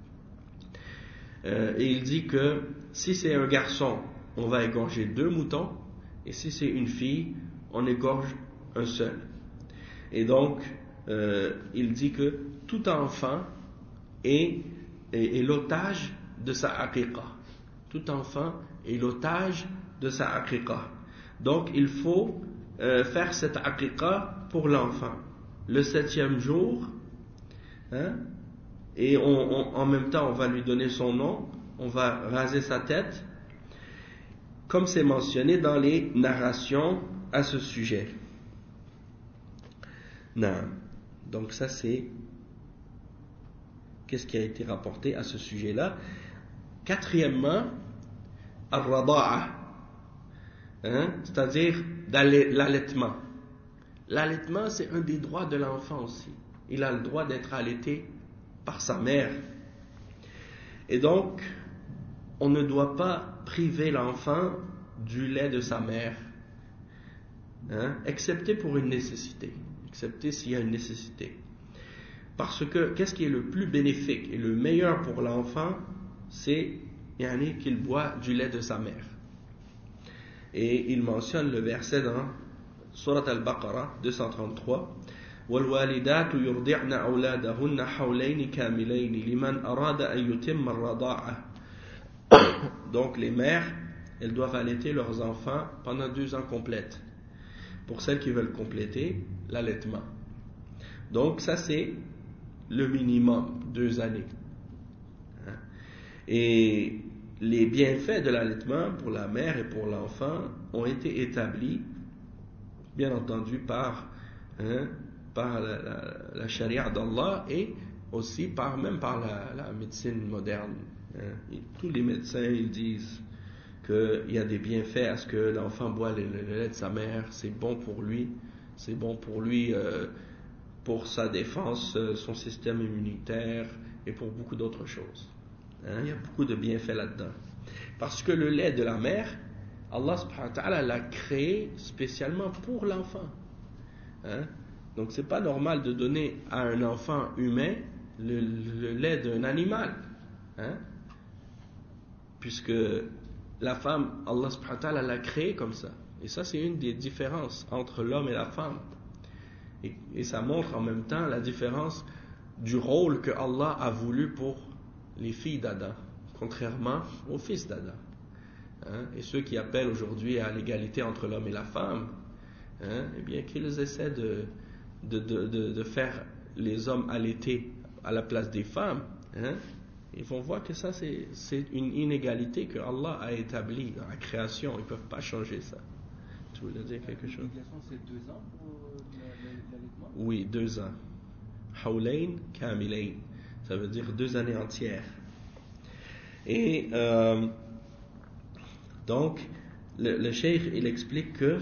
Euh, et il dit que si c'est un garçon, on va égorger deux moutons, et si c'est une fille, on égorge un seul. Et donc, euh, il dit que tout enfant est, est, est l'otage de sa aqiqa. Tout enfant est l'otage de sa aqiqa. Donc, il faut euh, faire cette aqiqa pour l'enfant. Le septième jour, hein, et on, on, en même temps, on va lui donner son nom, on va raser sa tête, comme c'est mentionné dans les narrations à ce sujet. Non. Donc ça c'est qu'est-ce qui a été rapporté à ce sujet-là. Quatrièmement, al-rada'a, hein, c'est-à-dire l'allaitement. L'allaitement, c'est un des droits de l'enfant aussi. Il a le droit d'être allaité par sa mère. Et donc, on ne doit pas priver l'enfant du lait de sa mère, hein, excepté pour une nécessité. Excepté s'il y a une nécessité. Parce que, qu'est-ce qui est le plus bénéfique et le meilleur pour l'enfant, c'est yani, qu'il boit du lait de sa mère. Et il mentionne le verset dans Surat Al-Baqarah deux cent trente-trois, وَالْوَالِدَاتُ يُرْضِعْنَ أَوْلَادَهُنَّ حَوْلَيْنِ كَامِلَيْنِ لِمَنْ أَرَادَ أَنْ يُتِمَّ الرَّضَاعَةَ. Donc les mères, elles doivent allaiter leurs enfants pendant deux ans complètes. Pour celles qui veulent compléter l'allaitement. Donc ça c'est le minimum, deux années. Et les bienfaits de l'allaitement pour la mère et pour l'enfant ont été établis, bien entendu, par, hein, par la, la, la charia d'Allah et aussi par, même par la, la médecine moderne. Hein. Et tous les médecins ils disent qu'il y a des bienfaits à ce que l'enfant boit le, le lait de sa mère, c'est bon pour lui, c'est bon pour lui, euh, pour sa défense, euh, son système immunitaire et pour beaucoup d'autres choses. Hein, il y a beaucoup de bienfaits là-dedans. Parce que le lait de la mère, Allah subhanahu wa ta'ala l'a créé spécialement pour l'enfant. Hein, Donc c'est pas normal de donner à un enfant humain le, le lait d'un animal, hein? Puisque la femme, Allah subhanahu wa ta'ala l'a créée comme ça. Et ça, c'est une des différences entre l'homme et la femme. Et, et ça montre en même temps la différence du rôle que Allah a voulu pour les filles d'Adam, contrairement aux fils d'Adam. Hein? Et ceux qui appellent aujourd'hui à l'égalité entre l'homme et la femme, hein, eh bien qu'ils essaient de, de, de, de, de faire les hommes allaités à la place des femmes, hein, ils vont voir que ça c'est, c'est une inégalité que Allah a établie dans la création. Ils ne peuvent pas changer ça. Tu voulais dire quelque chose? L'obligation c'est deux ans pour l'allaitement? Oui, deux ans. Hawlain kamilain, ça veut dire deux années entières. Et euh, donc le, le cheikh il explique que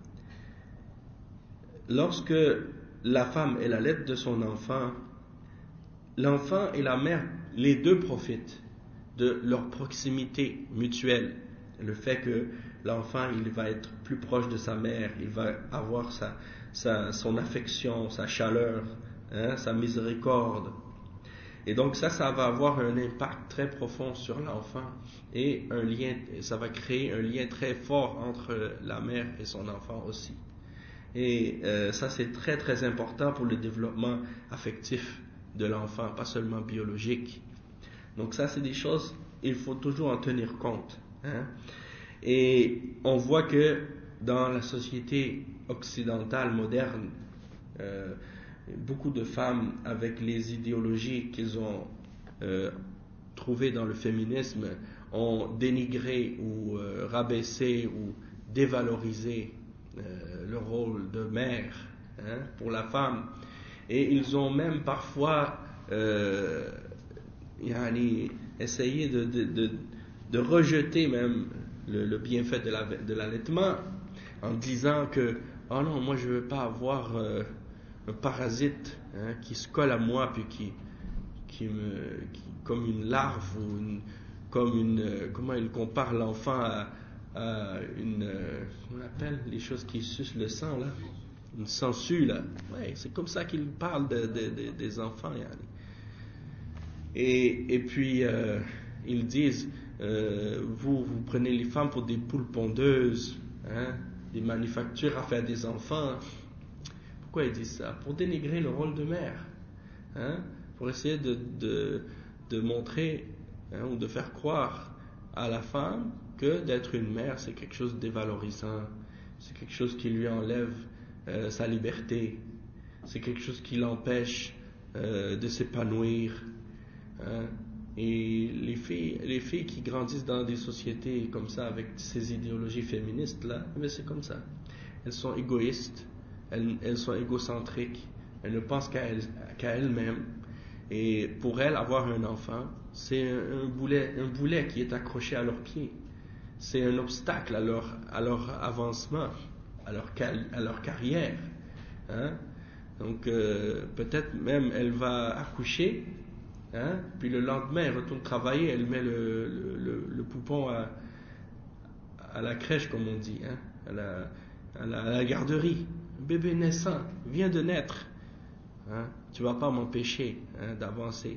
lorsque la femme est la lettre de son enfant, l'enfant et la mère, les deux profitent de leur proximité mutuelle. Le fait que l'enfant il va être plus proche de sa mère, il va avoir sa, sa, son affection, sa chaleur, hein, sa miséricorde. Et donc ça, ça va avoir un impact très profond sur l'enfant et un lien, ça va créer un lien très fort entre la mère et son enfant aussi. Et euh, ça, c'est très très important pour le développement affectif de l'enfant, pas seulement biologique. Donc ça, c'est des choses, il faut toujours en tenir compte. Hein? Et on voit que dans la société occidentale moderne, euh, beaucoup de femmes, avec les idéologies qu'ils ont euh, trouvées dans le féminisme, ont dénigré ou euh, rabaissé ou dévalorisé euh, le rôle de mère, hein, pour la femme. Et ils ont même parfois euh, yani, essayé de, de, de, de rejeter même le, le bienfait de, la, de l'allaitement en disant que oh non, moi je ne veux pas avoir euh, un parasite, hein, qui se colle à moi puis qui, qui me qui, comme une larve ou une, comme une euh, comment il compare l'enfant à, à une euh, comment on appelle les choses qui sucent le sang là, une sangsue là, ouais, c'est comme ça qu'il parle de, de, de, des enfants, yani. et et puis euh, ils disent euh, vous vous prenez les femmes pour des poules pondeuses, hein, des manufactures à faire des enfants. Pourquoi ils disent ça? Pour dénigrer le rôle de mère, hein? Pour essayer de, de, de montrer, hein, ou de faire croire à la femme que d'être une mère c'est quelque chose de dévalorisant, c'est quelque chose qui lui enlève euh, sa liberté, c'est quelque chose qui l'empêche euh, de s'épanouir, hein? Et les filles, les filles qui grandissent dans des sociétés comme ça avec ces idéologies féministes là, mais c'est comme ça, elles sont égoïstes. Elles, elles sont égocentriques, elles ne pensent qu'à, elles, qu'à elles-mêmes. Et pour elles, avoir un enfant, c'est un, un, boulet, un boulet qui est accroché à leurs pieds. C'est un obstacle à leur, à leur avancement, à leur, à leur carrière. Hein? Donc euh, peut-être même elle va accoucher, hein? Puis le lendemain elle retourne travailler, elle met le, le, le, le poupon à, à la crèche, comme on dit, hein? à, la, à, la, à la garderie. Bébé naissant, vient de naître, hein, tu ne vas pas m'empêcher, hein, d'avancer.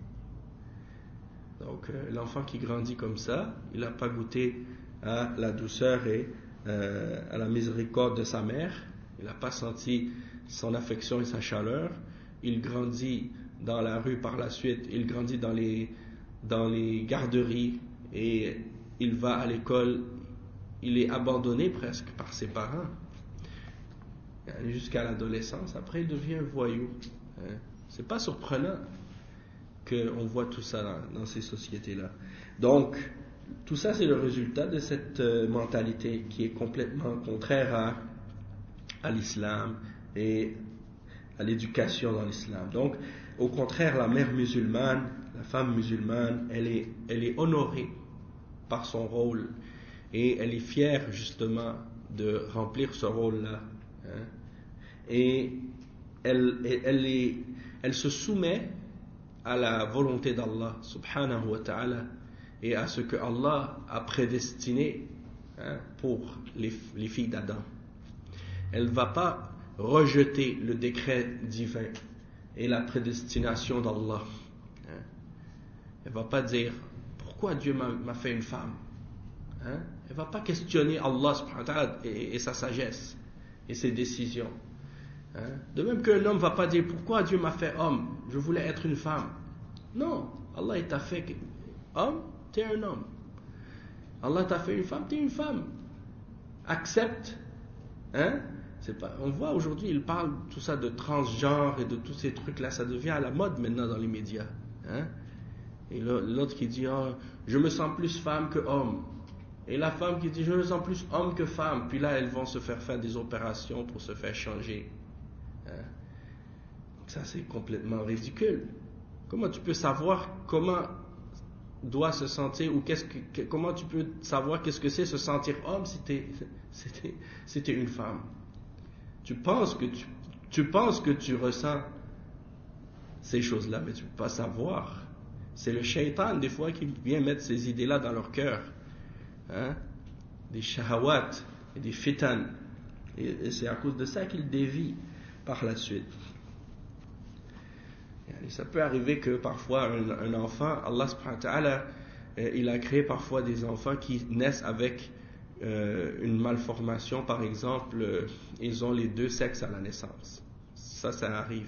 Donc euh, l'enfant qui grandit comme ça, il n'a pas goûté à la douceur et euh, à la miséricorde de sa mère, il n'a pas senti son affection et sa chaleur, il grandit dans la rue par la suite, il grandit dans les, dans les garderies et il va à l'école, il est abandonné presque par ses parents. Jusqu'à l'adolescence, après il devient un voyou. Hein. C'est pas surprenant qu'on voit tout ça dans, dans ces sociétés-là. Donc, tout ça c'est le résultat de cette euh, mentalité qui est complètement contraire à, à l'islam et à l'éducation dans l'islam. Donc, au contraire, la mère musulmane, la femme musulmane, elle est, elle est honorée par son rôle et elle est fière justement de remplir ce rôle-là. Hein? Et elle, elle, est, elle se soumet à la volonté d'Allah subhanahu wa ta'ala et à ce que Allah a prédestiné, hein, pour les, les filles d'Adam. Elle ne va pas rejeter le décret divin et la prédestination d'Allah. Hein? Elle ne va pas dire pourquoi Dieu m'a, m'a fait une femme. Hein? Elle ne va pas questionner Allah subhanahu wa ta'ala et, et sa sagesse et ses décisions. Hein? De même qu'un homme ne va pas dire pourquoi Dieu m'a fait homme, je voulais être une femme. Non, Allah il t'a fait homme, tu es un homme. Allah t'a fait une femme, tu es une femme. Accepte. Hein? C'est pas, on voit aujourd'hui, ils parlent tout ça de transgenre et de tous ces trucs-là, ça devient à la mode maintenant dans les médias. Hein? Et l'autre qui dit oh, je me sens plus femme que homme. Et la femme qui dit je me sens plus homme que femme. Puis là, elles vont se faire faire des opérations pour se faire changer. Hein? Ça, c'est complètement ridicule. Comment tu peux savoir comment doit se sentir ou qu'est-ce que, comment tu peux savoir qu'est-ce que c'est se sentir homme si t'es, si t'es, si t'es une femme? Tu penses que tu, tu penses que tu ressens ces choses-là, mais tu ne peux pas savoir. C'est le shaitan des fois qui vient mettre ces idées-là dans leur cœur. Hein? Des shahawat et des fitan. Et, et c'est à cause de ça qu'ils dévient par la suite. Et ça peut arriver que parfois un, un enfant, Allah subhanahu wa ta'ala, euh, il a créé parfois des enfants qui naissent avec euh, une malformation, par exemple, euh, ils ont les deux sexes à la naissance. Ça, ça arrive.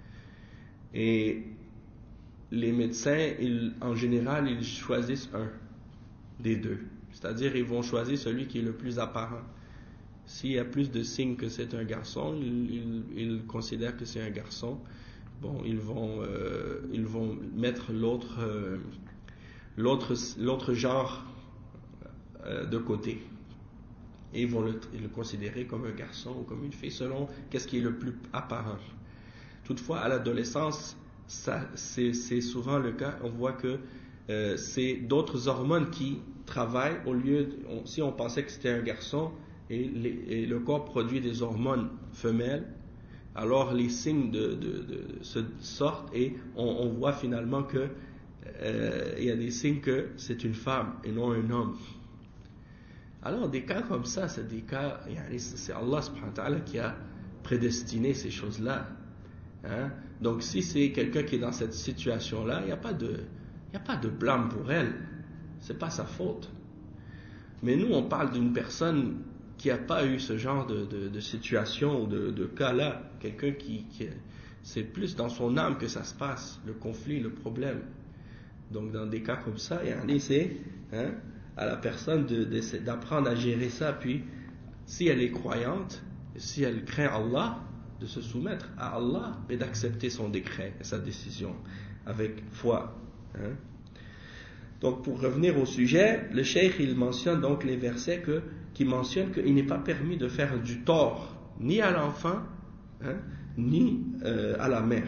Et les médecins, ils, en général, ils choisissent un des deux. C'est-à-dire, ils vont choisir celui qui est le plus apparent. S'il y a plus de signes que c'est un garçon, ils, ils, ils considèrent que c'est un garçon. Bon, ils vont, euh, ils vont mettre l'autre, euh, l'autre, l'autre genre euh, de côté. Et ils vont le, le considérer comme un garçon ou comme une fille selon qu'est-ce qui est le plus apparent. Toutefois, à l'adolescence, ça, c'est, c'est souvent le cas. On voit que euh, c'est d'autres hormones qui travaillent au lieu, de, on, si on pensait que c'était un garçon et, les, et le corps produit des hormones femelles, alors les signes de, de, de, de se sortent et on, on voit finalement que euh, il y a des signes que c'est une femme et non un homme. Alors des cas comme ça, c'est des cas, c'est Allah subhanahu wa ta'ala qui a prédestiné ces choses-là. Hein? Donc si c'est quelqu'un qui est dans cette situation-là, il n'y a pas de, il n'y a pas de blâme pour elle. C'est pas sa faute. Mais nous, on parle d'une personne qui n'a pas eu ce genre de, de, de situation ou de, de cas-là. Quelqu'un qui, qui, c'est plus dans son âme que ça se passe, le conflit, le problème. Donc dans des cas comme ça, c'est hein, à la personne de, de, d'apprendre à gérer ça. Puis si elle est croyante, si elle craint Allah, de se soumettre à Allah et d'accepter son décret et sa décision avec foi. Hein. Donc pour revenir au sujet, le cheikh il mentionne donc les versets que, qui mentionnent qu'il n'est pas permis de faire du tort ni à l'enfant hein, ni euh, à la mère.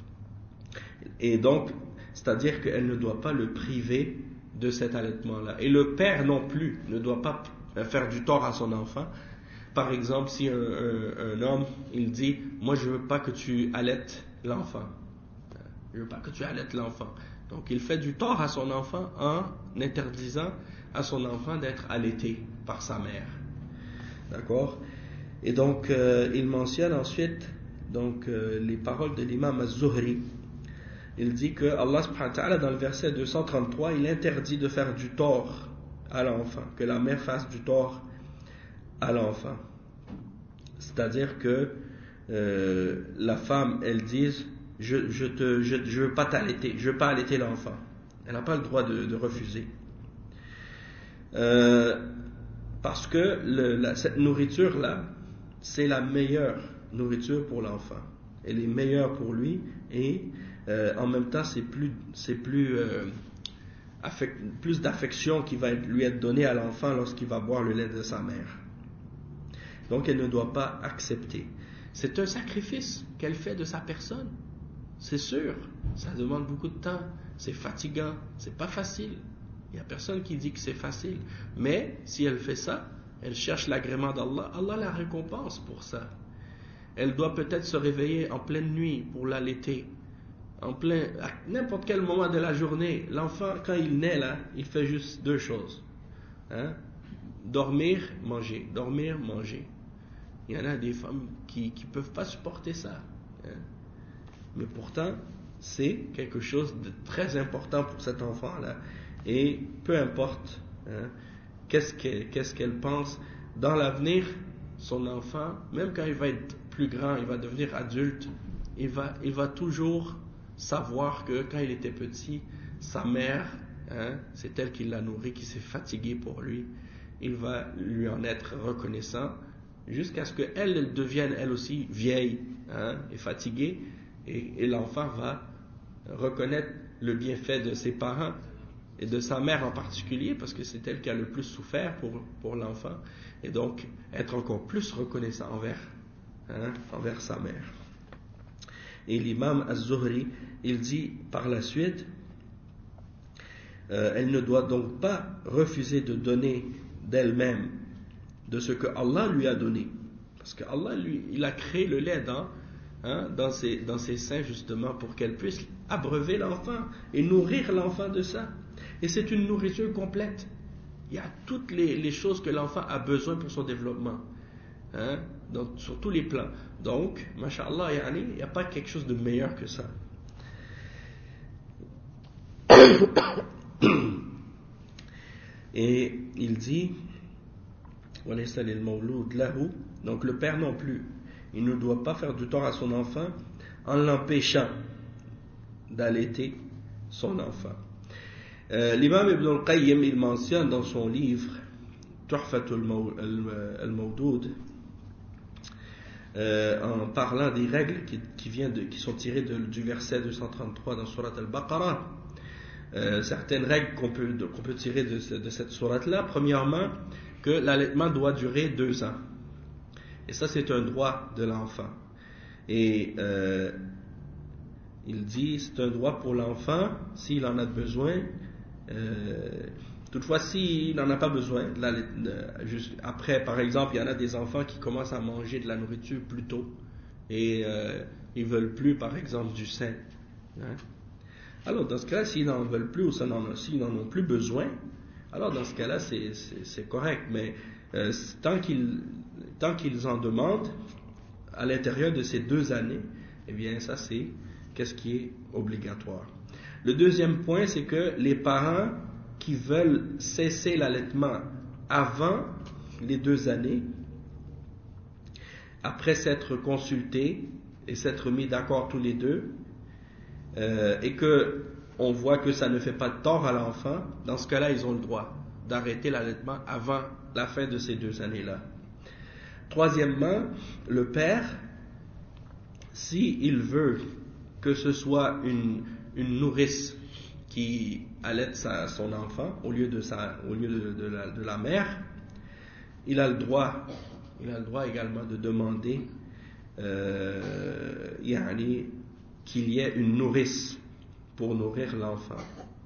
Et donc, c'est-à-dire qu'elle ne doit pas le priver de cet allaitement-là. Et le père non plus ne doit pas faire du tort à son enfant. Par exemple, si un, un, un homme, il dit « Moi, je ne veux pas que tu allaites l'enfant. Je ne veux pas que tu allaites l'enfant. » Donc, il fait du tort à son enfant en interdisant à son enfant d'être allaité par sa mère. D'accord? Et donc, euh, il mentionne ensuite donc, euh, les paroles de l'imam Az-Zuhri. Il dit que Allah subhanahu wa ta'ala, dans le verset deux cent trente-trois, il interdit de faire du tort à l'enfant, que la mère fasse du tort à l'enfant. C'est-à-dire que euh, la femme, elle dise je je te je, je veux pas t'allaiter, je veux pas allaiter l'enfant. Elle n'a pas le droit de, de refuser. Euh, parce que le, la, cette nourriture-là, c'est la meilleure nourriture pour l'enfant. Elle est meilleure pour lui et euh, en même temps, c'est plus, c'est plus, euh, affect, plus d'affection qui va être, lui être donnée à l'enfant lorsqu'il va boire le lait de sa mère. Donc, elle ne doit pas accepter. C'est un sacrifice qu'elle fait de sa personne. C'est sûr, ça demande beaucoup de temps, c'est fatigant, c'est pas facile. Il n'y a personne qui dit que c'est facile. Mais si elle fait ça, elle cherche l'agrément d'Allah, Allah la récompense pour ça. Elle doit peut-être se réveiller en pleine nuit pour l'allaiter. En plein, à n'importe quel moment de la journée, l'enfant, quand il naît là, il fait juste deux choses. Hein? Dormir, manger. Dormir, manger. Il y en a des femmes qui ne peuvent pas supporter ça. Hein. Mais pourtant, c'est quelque chose de très important pour cet enfant-là. Et peu importe hein, qu'est-ce qu'elle, qu'est-ce qu'elle pense, dans l'avenir, son enfant, même quand il va être plus grand, il va devenir adulte, il va, il va toujours savoir que quand il était petit, sa mère, hein, c'est elle qui l'a nourri, qui s'est fatiguée pour lui. Il va lui en être reconnaissant jusqu'à ce qu'elle elle devienne elle aussi vieille hein, et fatiguée. Et, et l'enfant va reconnaître le bienfait de ses parents et de sa mère en particulier, parce que c'est elle qui a le plus souffert pour, pour l'enfant, et donc être encore plus reconnaissant envers, hein, envers sa mère. Et l'imam Az-Zuhri, il dit par la suite, euh, elle ne doit donc pas refuser de donner d'elle-même de ce que Allah lui a donné, parce que Allah lui, il a créé le lait dans Hein, dans, ses, dans ses seins justement pour qu'elle puisse abreuver l'enfant et nourrir l'enfant de ça. Et c'est une nourriture complète. Il y a toutes les, les choses que l'enfant a besoin pour son développement, hein, donc, sur tous les plans. Donc, masha'Allah, il n'y a pas quelque chose de meilleur que ça. Et il dit, donc le père non plus, il ne doit pas faire du tort à son enfant en l'empêchant d'allaiter son enfant. Euh, l'imam Ibn al-Qayyim, il mentionne dans son livre Tuhfatul al-Mawdoud, euh, en parlant des règles qui, qui, viennent de, qui sont tirées de, du verset deux cent trente-trois dans Surat al-Baqarah, euh, certaines règles qu'on peut, de, qu'on peut tirer de, de cette sourate-là. Premièrement, que l'allaitement doit durer deux ans. Et ça, c'est un droit de l'enfant. Et euh, il dit, c'est un droit pour l'enfant s'il en a besoin. Euh, toutefois, s'il n'en a pas besoin, de la, de, juste après, par exemple, il y en a des enfants qui commencent à manger de la nourriture plus tôt et euh, ils veulent plus, par exemple, du sein. Hein? Alors, dans ce cas-là, s'ils n'en veulent plus ou s'ils n'en ont plus besoin, alors dans ce cas-là, c'est, c'est, c'est correct. Mais euh, tant qu'ils tant qu'ils en demandent à l'intérieur de ces deux années, eh bien ça c'est qu'est-ce qui est obligatoire. Le deuxième point, c'est que les parents qui veulent cesser l'allaitement avant les deux années, après s'être consultés et s'être mis d'accord tous les deux, euh, et que on voit que ça ne fait pas de tort à l'enfant, dans ce cas-là, ils ont le droit d'arrêter l'allaitement avant la fin de ces deux années-là. Troisièmement, le père, s'il veut que ce soit une, une nourrice qui allaite sa, son enfant au lieu de, sa, au lieu de, de, la, de la mère, il a le droit, il a le droit également de demander euh, yani, qu'il y ait une nourrice pour nourrir l'enfant,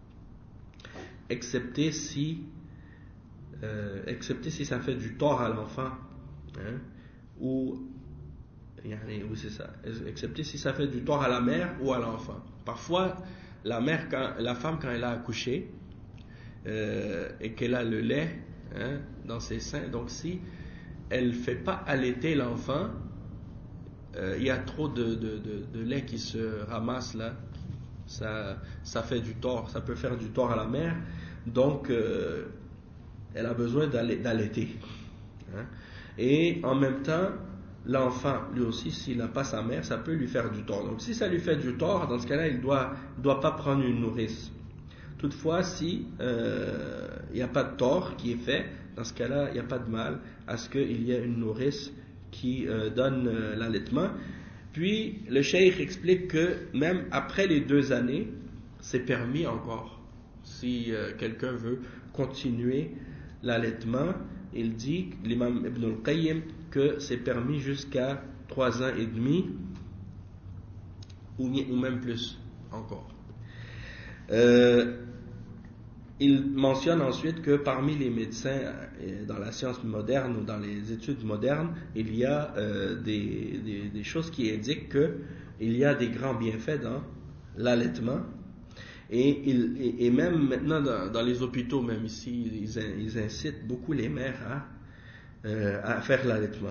excepté si, euh, excepté si ça fait du tort à l'enfant. Hein, ou, oui c'est ça, excepté si ça fait du tort à la mère ou à l'enfant. Parfois, la mère, quand, la femme quand elle a accouché euh, et qu'elle a le lait hein, dans ses seins, donc si elle ne fait pas allaiter l'enfant, euh, il y a trop de, de, de, de lait qui se ramasse là, ça, ça fait du tort, ça peut faire du tort à la mère, donc euh, elle a besoin d'allaiter. Hein. Et en même temps, l'enfant, lui aussi, s'il n'a pas sa mère, ça peut lui faire du tort. Donc si ça lui fait du tort, dans ce cas-là, il ne doit, doit pas prendre une nourrice. Toutefois, si euh, il n'y a pas de tort qui est fait, dans ce cas-là, il n'y a pas de mal à ce qu'il y ait une nourrice qui euh, donne euh, l'allaitement. Puis, le cheikh explique que même après les deux années, c'est permis encore. Si euh, quelqu'un veut continuer l'allaitement, il dit, l'imam Ibn al-Qayyim, que c'est permis jusqu'à trois ans et demi, ou, ou même plus encore. Euh, il mentionne ensuite que parmi les médecins dans la science moderne ou dans les études modernes, il y a euh, des, des, des choses qui indiquent qu'il y a des grands bienfaits dans l'allaitement. Et, il, et, et même maintenant dans, dans les hôpitaux, même ici, ils, ils incitent beaucoup les mères à, euh, à faire l'allaitement.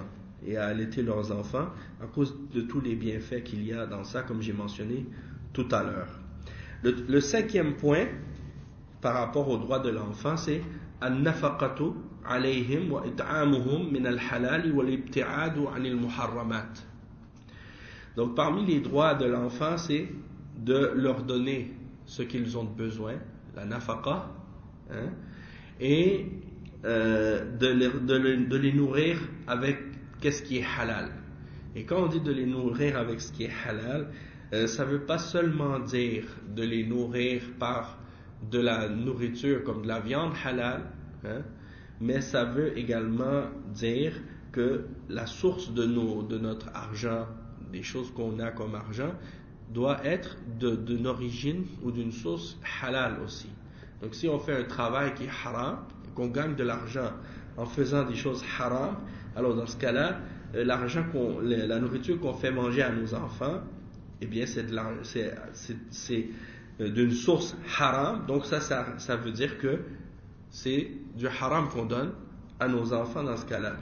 et à allaiter leurs enfants à cause de tous les bienfaits qu'il y a dans ça, comme j'ai mentionné tout à l'heure. Le, le cinquième point par rapport aux droits de l'enfant, c'est an-nafaqatu alayhim wa it'amuhum min al-halal wa l'ibti'adu 'anil muharramat. Donc parmi les droits de l'enfant, c'est de leur donner ce qu'ils ont besoin, la nafaqa, hein, et euh, de, les, de, les, de les nourrir avec qu'est-ce qui est halal. Et quand on dit de les nourrir avec ce qui est halal, euh, ça ne veut pas seulement dire de les nourrir par de la nourriture comme de la viande halal, hein, mais ça veut également dire que la source de, nos, de notre argent, des choses qu'on a comme argent, doit être de, d'une origine ou d'une source halal aussi. Donc si on fait un travail qui est haram, et qu'on gagne de l'argent en faisant des choses haram, alors dans ce cas-là, l'argent qu'on, la nourriture qu'on fait manger à nos enfants, eh bien c'est, de la, c'est, c'est, c'est d'une source haram, donc ça, ça, ça veut dire que c'est du haram qu'on donne à nos enfants dans ce cas-là.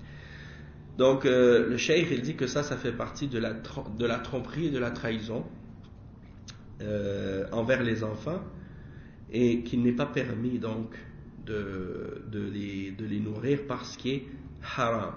Donc euh, le cheikh il dit que ça, ça fait partie de la, de la tromperie et de la trahison euh, envers les enfants, et qu'il n'est pas permis donc de, de, les, de les nourrir par ce qui est haram.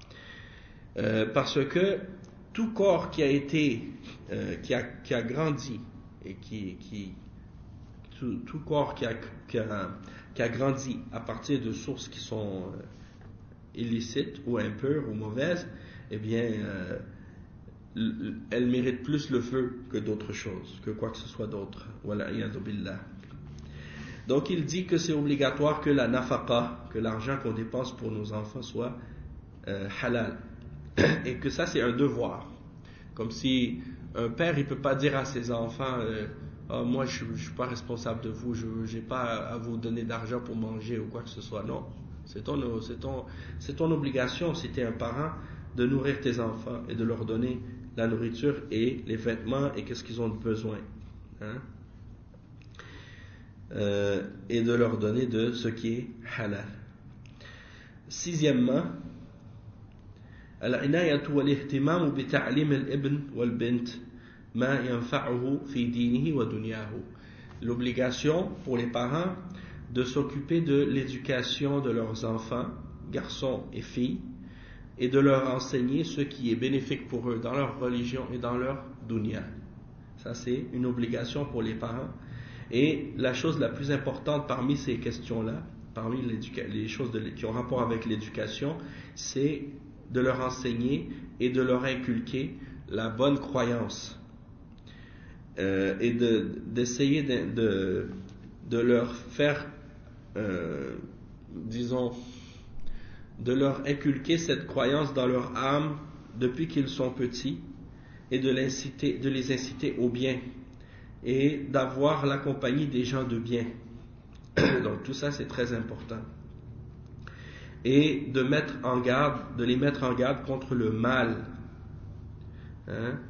Euh, parce que tout corps qui a été, euh, qui, a, qui a grandi, et qui, qui tout, tout corps qui a, qui, a, qui a grandi à partir de sources qui sont euh, illicites ou impures ou mauvaises, eh bien, euh, elle mérite plus le feu que d'autres choses, que quoi que ce soit d'autre. Voilà, iyadhu billah. Donc il dit que c'est obligatoire que la nafaqa, que l'argent qu'on dépense pour nos enfants soit euh, halal, et que ça c'est un devoir. Comme si un père il peut pas dire à ses enfants euh, oh, moi je, je suis pas responsable de vous, je n'ai pas à, à vous donner d'argent pour manger ou quoi que ce soit. Non, c'est ton, c'est ton, c'est ton obligation si tu es un parent de nourrir tes enfants et de leur donner la nourriture et les vêtements et qu'est-ce qu'ils ont besoin, hein? Euh, et de leur donner de ce qui est halal. Sixièmement, al-inayatu wal-ihtimamu bi ta'lim al-ibn wal-bint ma yanfa'uhu fi dinihi wa dunyahu. L'obligation pour les parents de s'occuper de l'éducation de leurs enfants, garçons et filles, et de leur enseigner ce qui est bénéfique pour eux dans leur religion et dans leur dunya. Ça c'est une obligation pour les parents. Et la chose la plus importante parmi ces questions-là, parmi les choses de, qui ont rapport avec l'éducation, c'est de leur enseigner et de leur inculquer la bonne croyance, euh, et de, d'essayer de, de, de leur faire, euh, disons, de leur inculquer cette croyance dans leur âme depuis qu'ils sont petits, et de, l'inciter, de les inciter au bien, et d'avoir la compagnie des gens de bien. Donc tout ça c'est très important. Et de mettre en garde, de les mettre en garde contre le mal, hein?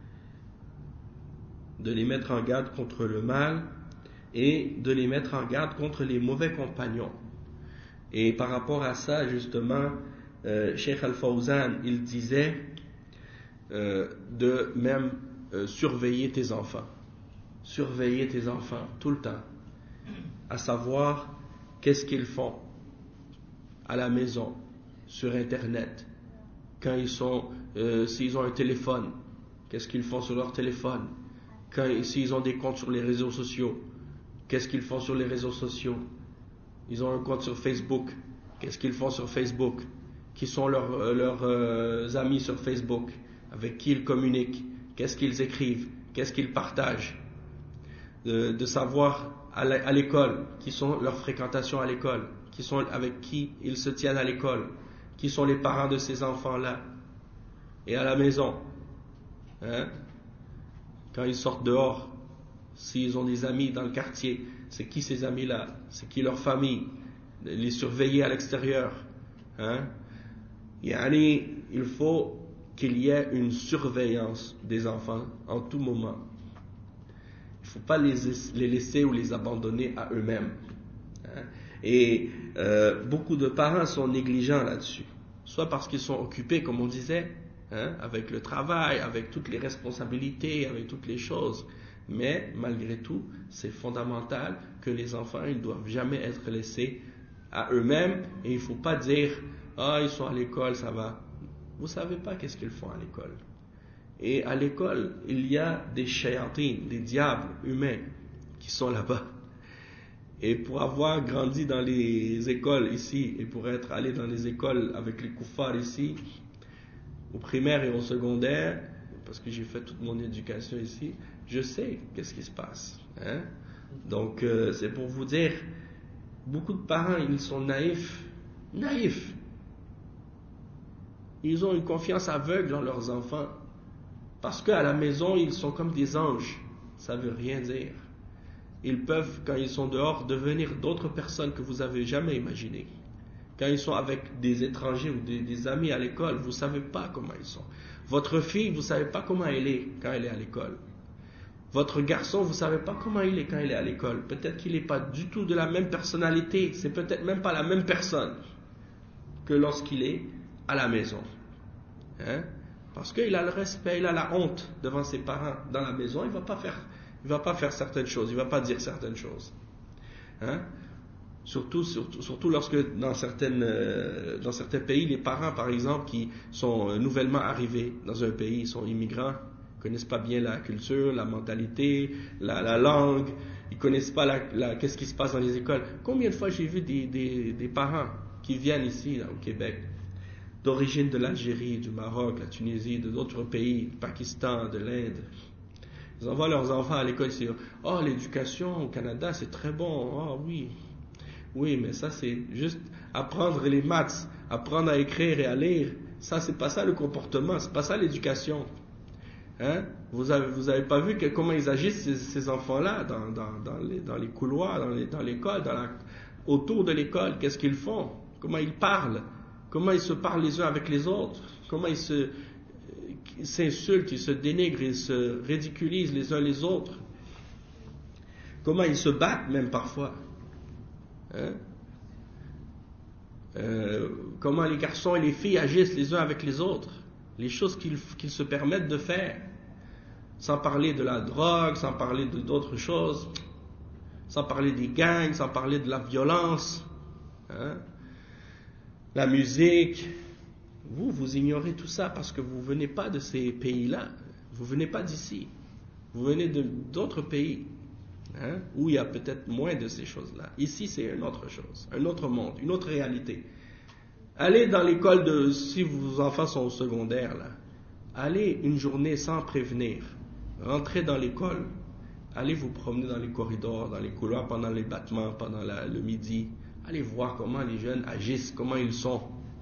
De les mettre en garde contre le mal et de les mettre en garde contre les mauvais compagnons. Et par rapport à ça justement, euh, Cheikh Al-Fawzan il disait euh, de même euh, surveiller tes enfants. Surveiller tes enfants tout le temps, à savoir qu'est-ce qu'ils font à la maison, sur internet, quand ils sont, euh, s'ils ont un téléphone, qu'est-ce qu'ils font sur leur téléphone, quand, s'ils ont des comptes sur les réseaux sociaux, qu'est-ce qu'ils font sur les réseaux sociaux, ils ont un compte sur Facebook, qu'est-ce qu'ils font sur Facebook, qui sont leurs, leurs euh, amis sur Facebook, avec qui ils communiquent, qu'est-ce qu'ils écrivent, qu'est-ce qu'ils partagent. De, de savoir à l'école, qui sont leurs fréquentations à l'école, qui sont avec qui ils se tiennent à l'école, qui sont les parents de ces enfants-là, et à la maison, hein? Quand ils sortent dehors, s'ils ont des amis dans le quartier, c'est qui ces amis-là, c'est qui leur famille, les surveiller à l'extérieur, hein? Yani, il faut qu'il y ait une surveillance des enfants en tout moment. Il ne faut pas les, les laisser ou les abandonner à eux-mêmes. Hein? Et euh, beaucoup de parents sont négligents là-dessus. soit parce qu'ils sont occupés, comme on disait, hein, avec le travail, avec toutes les responsabilités, avec toutes les choses. Mais malgré tout, c'est fondamental que les enfants, ils ne doivent jamais être laissés à eux-mêmes, et il ne faut pas dire « Ah, ils sont à l'école, ça va ». Vous ne savez pas qu'est-ce qu'ils font à l'école. Et à l'école, il y a des shayatines, des diables humains qui sont là-bas. Et pour avoir grandi dans les écoles ici, et pour être allé dans les écoles avec les koufars ici, au primaire et au secondaire, parce que j'ai fait toute mon éducation ici, je sais qu'est-ce qui se passe. Hein? Donc, euh, c'est pour vous dire, beaucoup de parents, ils sont naïfs. Naïfs. Ils ont une confiance aveugle dans leurs enfants. Parce qu'à la maison, ils sont comme des anges. Ça ne veut rien dire. Ils peuvent, quand ils sont dehors, devenir d'autres personnes que vous n'avez jamais imaginées. Quand ils sont avec des étrangers ou des, des amis à l'école, vous ne savez pas comment ils sont. Votre fille, vous ne savez pas comment elle est quand elle est à l'école. Votre garçon, vous ne savez pas comment il est quand il est à l'école. Peut-être qu'il n'est pas du tout de la même personnalité. C'est peut-être même pas la même personne que lorsqu'il est à la maison. Hein? Parce qu'il a le respect, il a la honte devant ses parents. Dans la maison, il ne va pas faire, il va pas faire certaines choses, il ne va pas dire certaines choses. Hein? Surtout, surtout, surtout lorsque dans, certaines, euh, dans certains pays, les parents, par exemple, qui sont euh, nouvellement arrivés dans un pays, ils sont immigrants, ils ne connaissent pas bien la culture, la mentalité, la, la langue, ils ne connaissent pas la, la, qu'est-ce qui se passe dans les écoles. Combien de fois j'ai vu des, des, des parents qui viennent ici, là, au Québec, d'origine de l'Algérie, du Maroc, la Tunisie, de d'autres pays, du Pakistan, de l'Inde. Ils envoient leurs enfants à l'école, ils disent « Oh, l'éducation au Canada, c'est très bon. Oh, oui. » Oui, mais ça, c'est juste apprendre les maths, apprendre à écrire et à lire. Ça, c'est pas ça le comportement, c'est pas ça l'éducation. Hein? Vous avez, vous avez pas vu que, comment ils agissent, ces, ces enfants-là, dans, dans, dans, les, dans les couloirs, dans, les, dans l'école, dans la, autour de l'école, qu'est-ce qu'ils font? Comment ils parlent? Comment ils se parlent les uns avec les autres? Comment ils se, ils s'insultent, ils se dénigrent, ils se ridiculisent les uns les autres? Comment ils se battent même parfois? Hein? Euh, comment les garçons et les filles agissent les uns avec les autres? Les choses qu'ils, qu'ils se permettent de faire. Sans parler de la drogue, sans parler de, d'autres choses, sans parler des gangs, sans parler de la violence. Hein? La musique, vous, vous ignorez tout ça parce que vous ne venez pas de ces pays-là, vous ne venez pas d'ici, vous venez de, d'autres pays, hein, où il y a peut-être moins de ces choses-là. Ici, c'est une autre chose, un autre monde, une autre réalité. Allez dans l'école, de, si vos enfants sont au secondaire, là, allez une journée sans prévenir, rentrez dans l'école, allez vous promener dans les corridors, dans les couloirs, pendant les battements, pendant la, le midi. Allez voir comment les jeunes agissent, comment ils sont.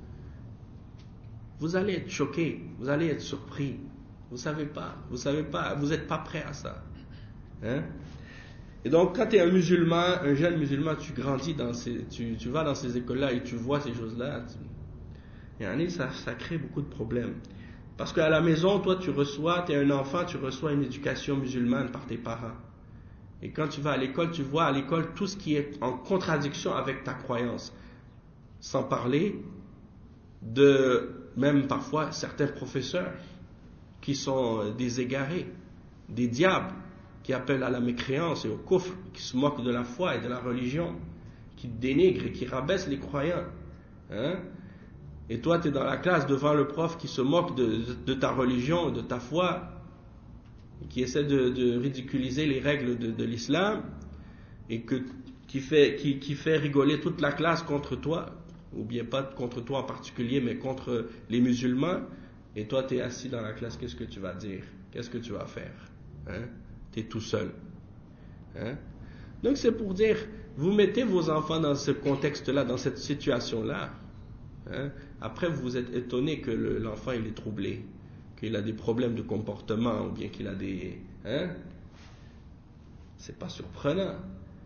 Vous allez être choqués, vous allez être surpris. Vous ne savez pas, vous savez pas, vous n'êtes pas prêt à ça. Hein? Et donc, quand tu es un musulman, un jeune musulman, tu grandis dans ces, tu, tu vas dans ces écoles-là et tu vois ces choses-là. Tu, et ça, ça crée beaucoup de problèmes. Parce qu'à la maison, toi, tu reçois, tu es un enfant, tu reçois une éducation musulmane par tes parents. Et quand tu vas à l'école, tu vois à l'école tout ce qui est en contradiction avec ta croyance. Sans parler de, même parfois, certains professeurs qui sont des égarés, des diables, qui appellent à la mécréance et au kufr, qui se moquent de la foi et de la religion, qui dénigrent et qui rabaissent les croyants. Hein? Et toi, tu es dans la classe devant le prof qui se moque de, de, de ta religion, de ta foi, qui essaie de, de ridiculiser les règles de, de l'islam et que, qui, fait, qui, qui fait rigoler toute la classe contre toi, ou bien pas contre toi en particulier, mais contre les musulmans, et toi tu es assis dans la classe, qu'est-ce que tu vas dire? Qu'est-ce que tu vas faire? Hein? Tu es tout seul. Hein? Donc c'est pour dire, vous mettez vos enfants dans ce contexte-là, dans cette situation-là. Hein? Après vous vous êtes étonné que le, l'enfant il est troublé, qu'il a des problèmes de comportement, ou bien qu'il a des... Hein? C'est pas surprenant.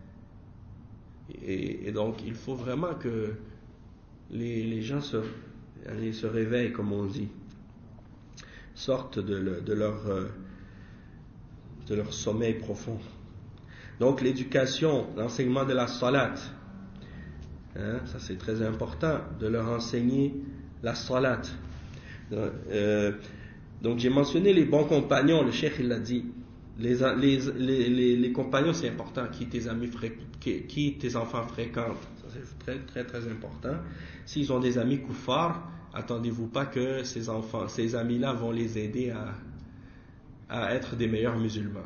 Et, et donc, il faut vraiment que les, les gens se, allez, se réveillent, comme on dit, sortent de, le, de, leur, de leur sommeil profond. Donc, l'éducation, l'enseignement de la salat, hein, ça c'est très important, de leur enseigner la salat. Euh, donc j'ai mentionné les bons compagnons, le cheikh il l'a dit. Les, les, les, les, les compagnons c'est important, qui tes amis fré... qui, qui tes enfants fréquentent, ça c'est très très très important. S'ils ont des amis koufars, attendez-vous pas que ces enfants, ces amis-là vont les aider à, à être des meilleurs musulmans.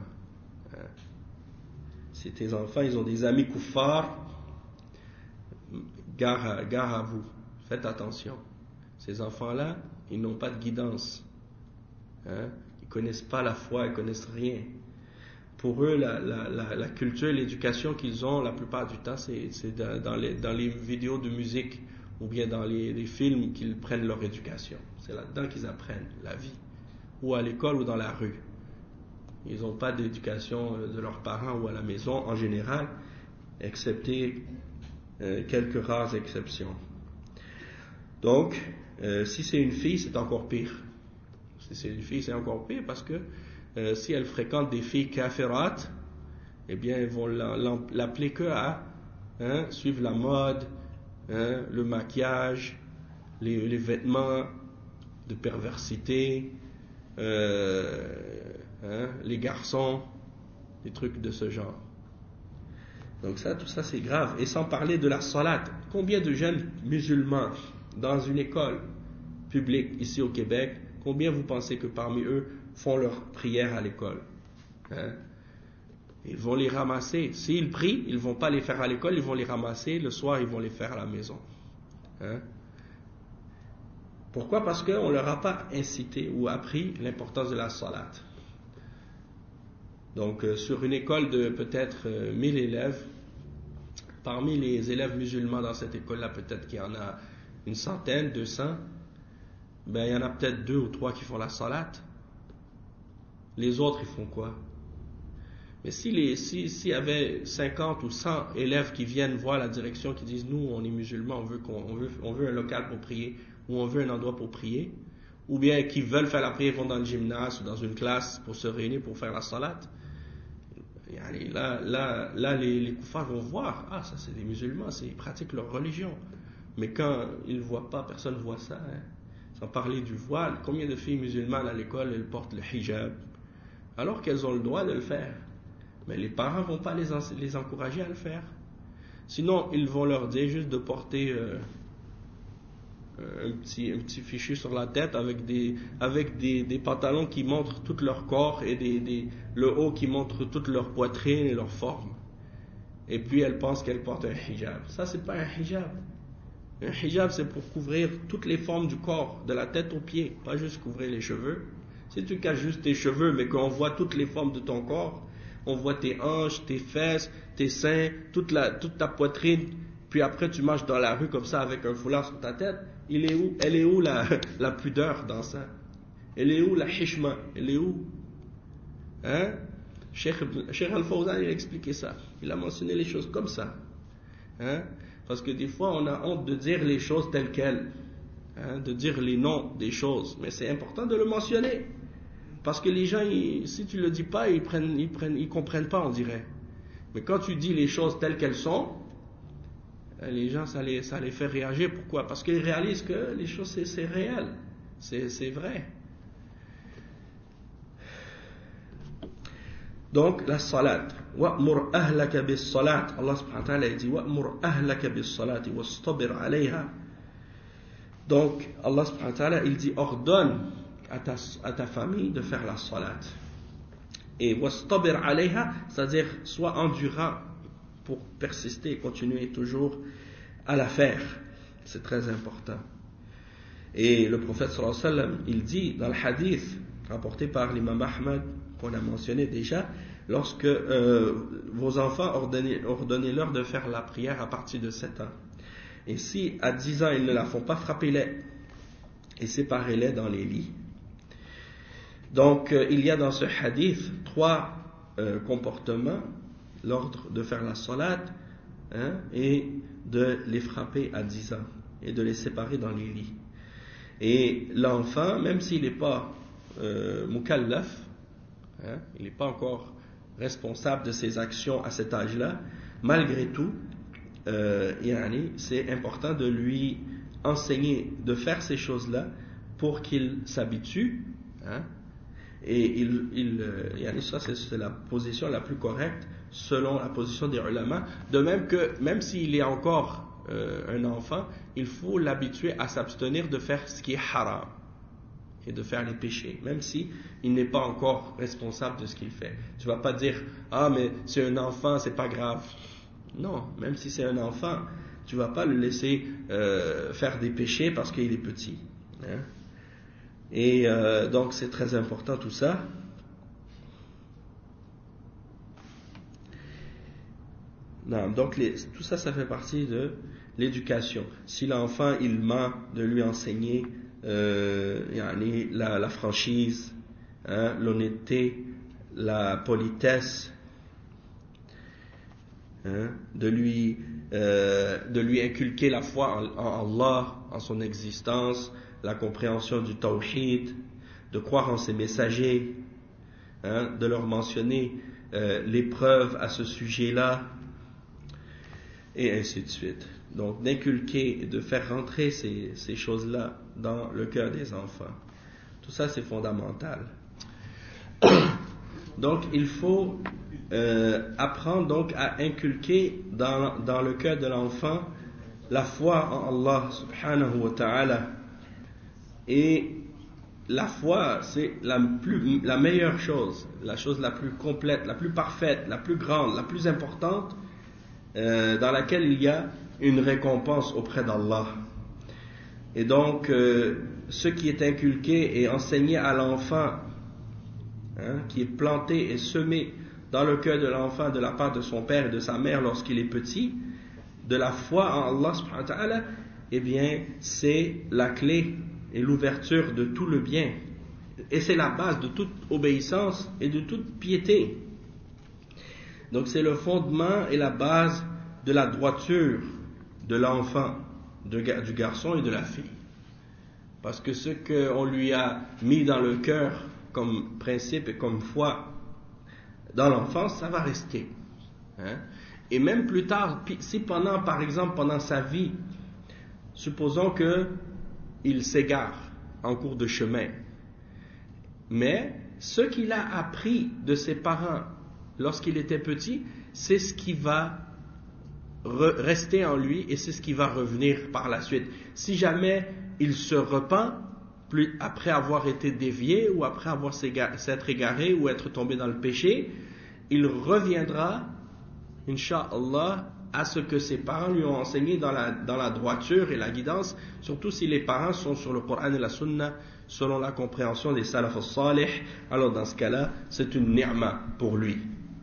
Si tes enfants ils ont des amis koufars, gare à, gare à vous, faites attention. Ces enfants-là, ils n'ont pas de guidance. Hein? Ils connaissent pas la foi, ils connaissent rien. Pour eux, la, la, la, la culture, l'éducation qu'ils ont, la plupart du temps, c'est, c'est dans, les, dans les vidéos de musique ou bien dans les, les films qu'ils prennent leur éducation. C'est là-dedans qu'ils apprennent la vie, ou à l'école ou dans la rue. Ils n'ont pas d'éducation de leurs parents ou à la maison en général, excepté euh, quelques rares exceptions. Donc, euh, si c'est une fille, c'est encore pire. Si c'est une fille, c'est encore pire parce que euh, si elle fréquente des filles kafirat, eh bien, ils vont l'appeler que à hein, suivre la mode, hein, le maquillage, les, les vêtements de perversité, euh, hein, les garçons, des trucs de ce genre. Donc ça, tout ça, c'est grave. Et sans parler de la salat. Combien de jeunes musulmans dans une école publique ici au Québec, combien vous pensez que parmi eux font leur prière à l'école? Hein? Ils vont les ramasser. S'ils prient, ils ne vont pas les faire à l'école, ils vont les ramasser. Le soir, ils vont les faire à la maison. Hein? Pourquoi? Parce qu'on ne leur a pas incité ou appris l'importance de la salat. Donc, euh, sur une école de peut-être euh, mille élèves, parmi les élèves musulmans dans cette école-là, peut-être qu'il y en a une centaine, deux cents, ben, il y en a peut-être deux ou trois qui font la salat. Les autres, ils font quoi? Mais s'il si si, si y avait cinquante ou cent élèves qui viennent voir la direction, qui disent, nous, on est musulmans, on veut, qu'on, on veut, on veut un local pour prier, ou on veut un endroit pour prier, ou bien qui veulent faire la prière, vont dans le gymnase ou dans une classe pour se réunir pour faire la salat, là, là, là les, les koufars vont voir, ah, ça c'est des musulmans, ils pratiquent leur religion. Mais quand ils ne voient pas, personne ne voit ça. Hein. Sans parler du voile, combien de filles musulmanes à l'école, elles portent le hijab, alors qu'elles ont le droit de le faire. Mais les parents ne vont pas les, en, les encourager à le faire. Sinon, ils vont leur dire juste de porter euh, un, petit, un petit fichu sur la tête avec des, avec des, des pantalons qui montrent tout leur corps et des, des, le haut qui montre toute leur poitrine et leur forme. Et puis elles pensent qu'elles portent un hijab. Ça, c'est pas un hijab. Un hijab, c'est pour couvrir toutes les formes du corps, de la tête aux pieds, pas juste couvrir les cheveux. Si tu caches juste tes cheveux, mais qu'on voit toutes les formes de ton corps, on voit tes hanches, tes fesses, tes seins, toute, la, toute ta poitrine, puis après tu marches dans la rue comme ça avec un foulard sur ta tête, il est où, elle est où la, la pudeur dans ça? Elle est où la hishma? Elle est où? Hein? Cheikh, Cheikh Al-Fawzan, il a expliqué ça. Il a mentionné les choses comme ça. Hein? Parce que des fois, on a honte de dire les choses telles quelles. Hein? De dire les noms des choses. Mais c'est important de le mentionner. Parce que les gens, ils, si tu ne le dis pas, ils prennent, ils prennent, ils comprennent pas, on dirait. Mais quand tu dis les choses telles qu'elles sont, les gens, ça les, ça les fait réagir. Pourquoi? Parce qu'ils réalisent que les choses, c'est, c'est réel. C'est, c'est vrai. Donc, la salat. وَأْمُرْ أَهْلَكَ بِالصَّلَاةِ Allah subhanahu wa ta'ala dit وَأْمُرْ أَهْلَكَ بِالصَّلَاةِ وَاسْتَبِرْ عَلَيْهَا. Donc, Allah subhanahu wa ta'ala, il dit ordonne à ta, à ta famille de faire la salat. Et وَاسْتَبِرْ عَلَيْهَا, c'est-à-dire sois endurant pour persister et continuer toujours à la faire. C'est très important. Et le prophète sallallahu alayhi wa sallam, il dit dans le hadith rapporté par l'imam Ahmad, qu'on a mentionné déjà, lorsque euh, vos enfants, ordonnez, ordonnez-leur de faire la prière à partir de sept ans. Et si à dix ans ils ne la font pas, frappez-les et séparez-les dans les lits. Donc euh, il y a dans ce hadith trois euh, comportements: l'ordre de faire la salat, hein, et de les frapper à dix ans et de les séparer dans les lits. Et l'enfant, même s'il n'est pas euh, mukallaf, hein, il n'est pas encore responsable de ses actions à cet âge-là, malgré tout, euh, yani, c'est important de lui enseigner de faire ces choses-là pour qu'il s'habitue, hein, et il, il, euh, ça c'est, c'est la position la plus correcte selon la position des ulama. De même que même s'il est encore euh, un enfant, il faut l'habituer à s'abstenir de faire ce qui est haram et de faire les péchés, même si il n'est pas encore responsable de ce qu'il fait. Tu vas pas dire ah mais c'est un enfant, c'est pas grave. Non, même si c'est un enfant, tu vas pas le laisser euh, faire des péchés parce qu'il est petit, hein? Et euh, donc c'est très important tout ça. Non, donc les, tout ça, ça fait partie de l'éducation. Si l'enfant il ment, de lui enseigner euh, yani, la, la franchise, hein, l'honnêteté, la politesse, hein, de lui euh, de lui inculquer la foi en, en Allah, en son existence, la compréhension du tawhid, de croire en ses messagers, hein, de leur mentionner euh, les preuves à ce sujet-là, et ainsi de suite. Donc d'inculquer et de faire rentrer ces, ces choses-là dans le cœur des enfants. Tout ça c'est fondamental. Donc il faut euh, apprendre donc à inculquer dans, dans le cœur de l'enfant la foi en Allah subhanahu wa ta'ala. Et la foi, c'est la, plus, la meilleure chose, la chose la plus complète, la plus parfaite, la plus grande, la plus importante, euh, dans laquelle il y a une récompense auprès d'Allah. Et donc, euh, ce qui est inculqué et enseigné à l'enfant, hein, qui est planté et semé dans le cœur de l'enfant de la part de son père et de sa mère lorsqu'il est petit, de la foi en Allah subhanahu wa ta'ala, eh bien, c'est la clé et l'ouverture de tout le bien. Et c'est la base de toute obéissance et de toute piété. Donc c'est le fondement et la base de la droiture de l'enfant, de, du garçon et de la fille. Parce que ce qu'on lui a mis dans le cœur comme principe et comme foi dans l'enfance, ça va rester. Hein? Et même plus tard, si pendant, par exemple, pendant sa vie, supposons que il s'égare en cours de chemin, mais ce qu'il a appris de ses parents lorsqu'il était petit, c'est ce qui va re- rester en lui et c'est ce qui va revenir par la suite. Si jamais il se repent plus, après avoir été dévié ou après avoir s'être égaré ou être tombé dans le péché, il reviendra, Inch'Allah, à ce que ses parents lui ont enseigné dans la, dans la droiture et la guidance, surtout si les parents sont sur le Coran et la Sunna, selon la compréhension des salaf al-salih. Alors dans ce cas-là, c'est une ni'ma pour lui.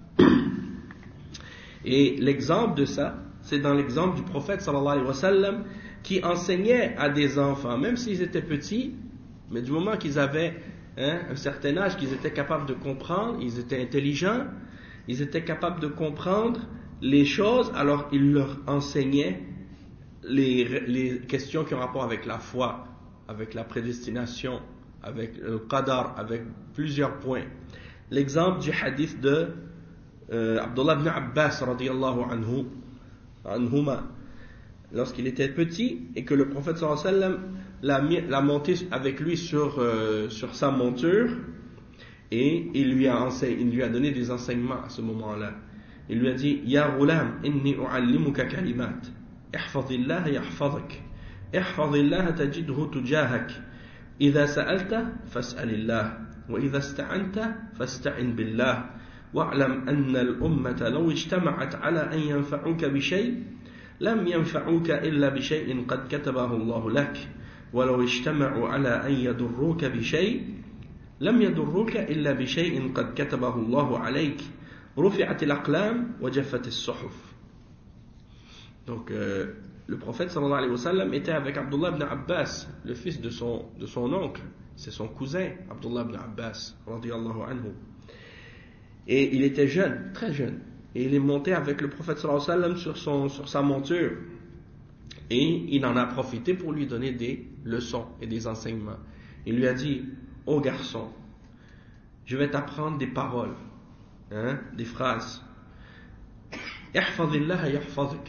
Et l'exemple de ça, c'est dans l'exemple du prophète sallallahu alayhi wa sallam, qui enseignait à des enfants, même s'ils étaient petits, mais du moment qu'ils avaient hein, un certain âge, qu'ils étaient capables de comprendre, ils étaient intelligents, ils étaient capables de comprendre les choses, alors il leur enseignait les, les questions qui ont rapport avec la foi, avec la prédestination, avec le qadar, avec plusieurs points. L'exemple du hadith de euh, Abdullah ibn Abbas radiyallahu anhu, anhuma, lorsqu'il était petit et que le prophète sallallahu alayhi wa sallam l'a, mis, l'a monté avec lui sur, euh, sur sa monture et il lui, a enseigné, il lui a donné des enseignements à ce moment-là. Il lui a dit Ya ghulam, inni u'allimuka kalimat. Ihfazillah yahfazak. Ihfazillah tajidhu tujahak. Idha sa'alta, fas'alillah. Wa idha ista'anta, fasta'in billah. Wa'lam anna al-ummata law ijtama'at ala an yanfa'uka bi shay' lam yanfa'uka illa bi shay'in qad katabahu Allah lak. Wa law ijtama'u ala an yadurruka bi shay' lam yadurruka illa bi shay'in qad katabahu Allah alayk. رفعت الأقلام وجفت الصحف. Donc euh, le prophète sallallahu alayhi wa sallam était avec Abdullah ibn Abbas, le fils de son, de son oncle, c'est son cousin Abdullah ibn Abbas radiyallahu anhu. Et il était jeune, très jeune, et il est monté avec le prophète sallallahu alayhi wa sallam sur, son, sur sa monture, et il en a profité pour lui donner des leçons et des enseignements. Il lui a dit ô garçon, je vais t'apprendre des paroles, Hein, des phrases. Ihfazillah yahfazuk.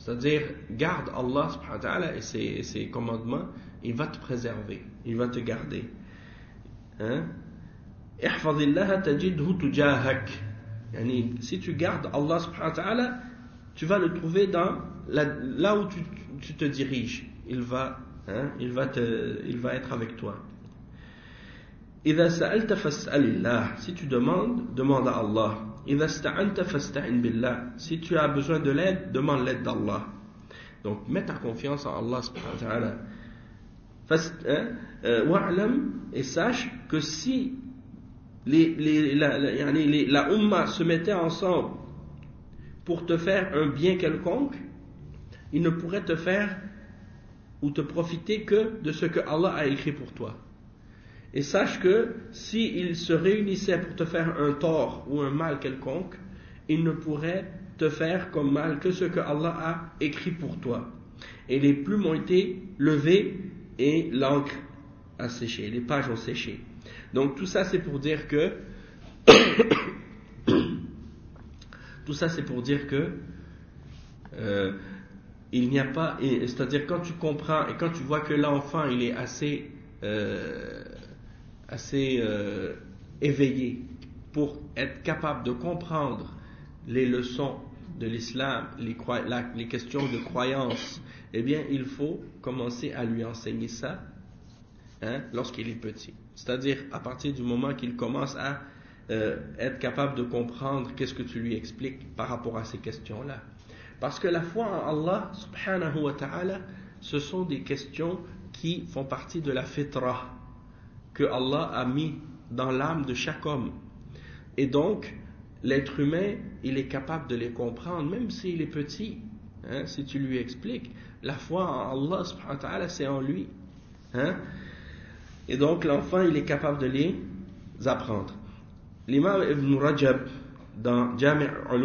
C'est-à-dire, garde Allah subhanahu wa ta'ala et ses, ses commandements, il va te préserver, il va te garder. Hein? Ihfadillah tajidhu tujahak. Yani, si tu gardes Allah subhanahu wa ta'ala, tu vas le trouver dans la, là où tu, tu te diriges. Il va, hein, il va te, il va être avec toi. إذا سألت فاسأل الله. Si tu demandes, demande à Allah. إذا استعنت فاستعن بالله. Si tu as besoin de l'aide, demande l'aide d'Allah. Donc, mets ta confiance en Allah subhanahu wa ta'ala. Wa'lam, et sache que si les, les, la, la, les, la Ummah se mettait ensemble pour te faire un bien quelconque, ils ne pourraient te faire ou te profiter que de ce que Allah a écrit pour toi. Et sache que s'ils se réunissaient pour te faire un tort ou un mal quelconque, ils ne pourraient te faire comme mal que ce que Allah a écrit pour toi. Et les plumes ont été levées et l'encre a séché, les pages ont séché. Donc tout ça c'est pour dire que tout ça c'est pour dire que euh, il n'y a pas, c'est-à-dire quand tu comprends et quand tu vois que l'enfant il est assez euh, assez euh, éveillé pour être capable de comprendre les leçons de l'islam, les, la, les questions de croyance, eh bien il faut commencer à lui enseigner ça, hein, lorsqu'il est petit. C'est-à-dire à partir du moment qu'il commence à euh, être capable de comprendre qu'est-ce que tu lui expliques par rapport à ces questions-là. Parce que la foi en Allah subhanahu wa ta'ala, ce sont des questions qui font partie de la fitra que Allah a mis dans l'âme de chaque homme. Et donc, l'être humain, il est capable de les comprendre, même s'il est petit. Hein, si tu lui expliques, la foi en Allah subhanahu wa ta'ala, c'est en lui. Hein? Et donc, l'enfant, il est capable de les apprendre. L'imam Ibn Rajab, dans Jami'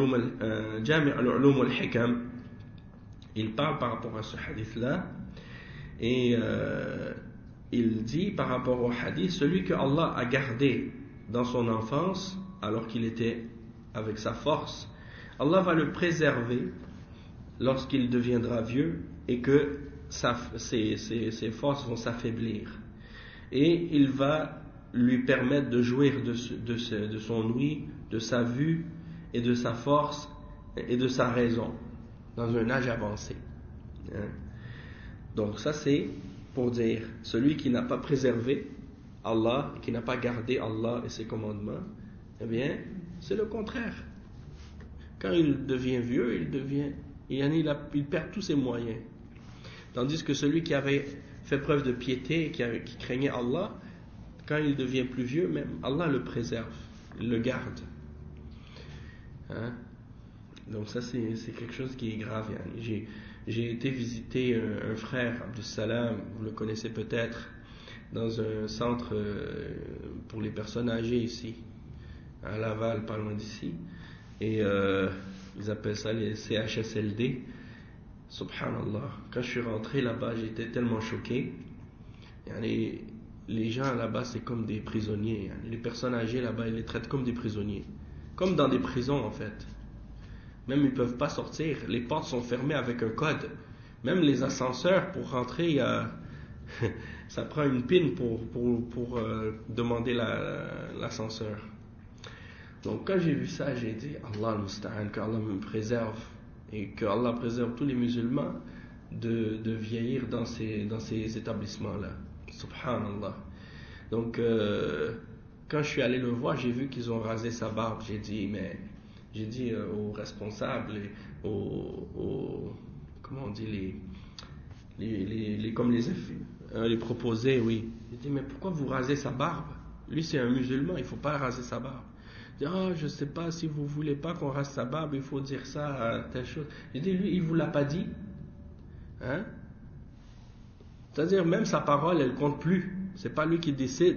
al-Ulum al-Hikam, il parle par rapport à ce hadith-là, et euh, il dit par rapport au hadith, celui que Allah a gardé dans son enfance, alors qu'il était avec sa force, Allah va le préserver lorsqu'il deviendra vieux et que sa, ses, ses, ses forces vont s'affaiblir. Et il va lui permettre de jouir de, de, de son ouïe, de sa vue et de sa force et de sa raison dans un âge avancé. Hein? Donc ça c'est pour dire, celui qui n'a pas préservé Allah, qui n'a pas gardé Allah et ses commandements, eh bien, c'est le contraire. Quand il devient vieux, il devient, il, a, il perd tous ses moyens. Tandis que celui qui avait fait preuve de piété et qui, avait, qui craignait Allah, quand il devient plus vieux, même Allah le préserve, il le garde. Hein? Donc ça c'est, c'est quelque chose qui est grave. Yani. J'ai, j'ai été visiter un, un frère, Abdus Salam, vous le connaissez peut-être, dans un centre euh, pour les personnes âgées ici, à Laval, pas loin d'ici, et euh, ils appellent ça les C H S L D. Subhanallah, quand je suis rentré là-bas, j'étais tellement choqué. Yani, les gens là-bas, c'est comme des prisonniers. Yani, les personnes âgées là-bas, ils les traitent comme des prisonniers, comme dans des prisons en fait. Même ils ne peuvent pas sortir, les portes sont fermées avec un code. Même les ascenseurs, pour rentrer, il y a ça prend une pin pour, pour, pour euh, demander la, l'ascenseur. Donc quand j'ai vu ça, j'ai dit Allah al-Musta'an, que Allah me préserve et que Allah préserve tous les musulmans de, de vieillir dans ces, dans ces établissements-là. Subhanallah. Donc euh, quand je suis allé le voir, j'ai vu qu'ils ont rasé sa barbe. J'ai dit, mais j'ai dit euh, aux responsables, et aux, aux comment on dit les les, les, les comme les euh, les proposés, oui. J'ai dit, mais pourquoi vous rasez sa barbe? Lui c'est un musulman, il ne faut pas raser sa barbe. J'ai dit, ah, je ne sais pas, si vous ne voulez pas qu'on rase sa barbe, il faut dire ça, telle chose. J'ai dit, lui, il ne vous l'a pas dit. Hein? C'est-à-dire, même sa parole, elle ne compte plus. Ce n'est pas lui qui décide.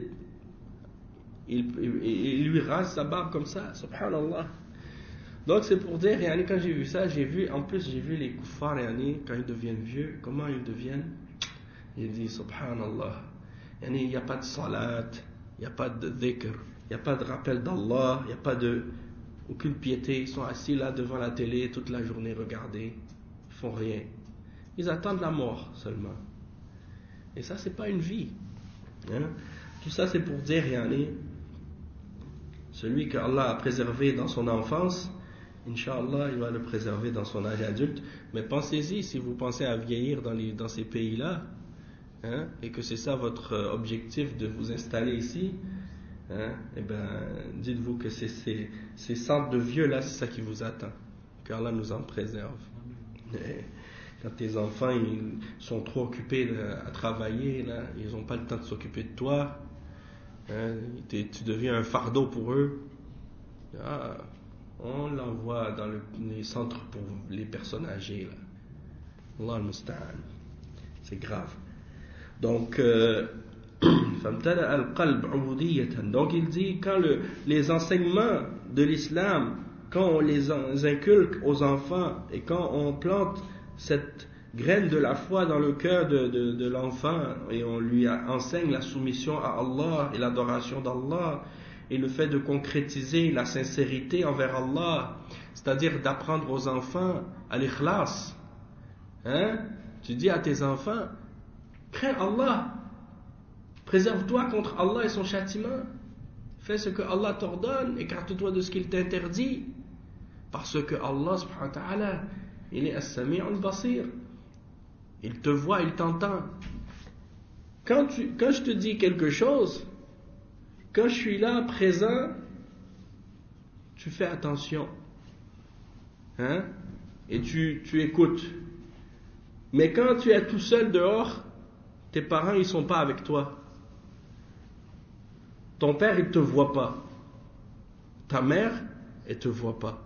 Il, il, il lui rase sa barbe comme ça, subhanallah. Donc c'est pour dire, yani, quand j'ai vu ça, j'ai vu, en plus j'ai vu les kuffars, yani, quand ils deviennent vieux, comment ils deviennent. J'ai dit, subhanallah, yani, il n'y a pas de salat, il n'y a pas de dhikr, il n'y a pas de rappel d'Allah, il n'y a pas de aucune piété. Ils sont assis là devant la télé toute la journée, regardez Ils font rien. Ils attendent la mort seulement. Et ça, c'est pas une vie. Hein? Tout ça, c'est pour dire, yani, celui que Allah a préservé dans son enfance, Inch'Allah, il va le préserver dans son âge adulte. Mais pensez-y, si vous pensez à vieillir dans, les, dans ces pays-là, hein, et que c'est ça votre objectif de vous installer ici, hein, et ben, dites-vous que c'est ces, ces centres de vieux-là, c'est ça qui vous attend. Qu'Allah nous en préserve. Et quand tes enfants ils sont trop occupés là, à travailler, là, ils n'ont pas le temps de s'occuper de toi, hein, tu deviens un fardeau pour eux. Ah, on l'envoie dans le, les centres pour les personnes âgées. Là. Allah al-Musta'an. C'est grave. Donc, euh, donc il dit, quand le, les enseignements de l'islam, quand on les inculque aux enfants et quand on plante cette graine de la foi dans le cœur de, de, de l'enfant et on lui enseigne la soumission à Allah et l'adoration d'Allah et le fait de concrétiser la sincérité envers Allah, c'est-à-dire d'apprendre aux enfants à l'ikhlas, hein? Tu dis à tes enfants, crains Allah, préserve-toi contre Allah et son châtiment, fais ce que Allah t'ordonne, écarte-toi de ce qu'il t'interdit, parce que Allah subhanahu wa ta'ala, il est as-sami' al-basir, il te voit, il t'entend. Quand, tu, quand je te dis quelque chose, quand je suis là présent, tu fais attention, hein, et tu, tu écoutes. Mais quand tu es tout seul dehors, tes parents ils sont pas avec toi. Ton père il te voit pas. Ta mère elle te voit pas.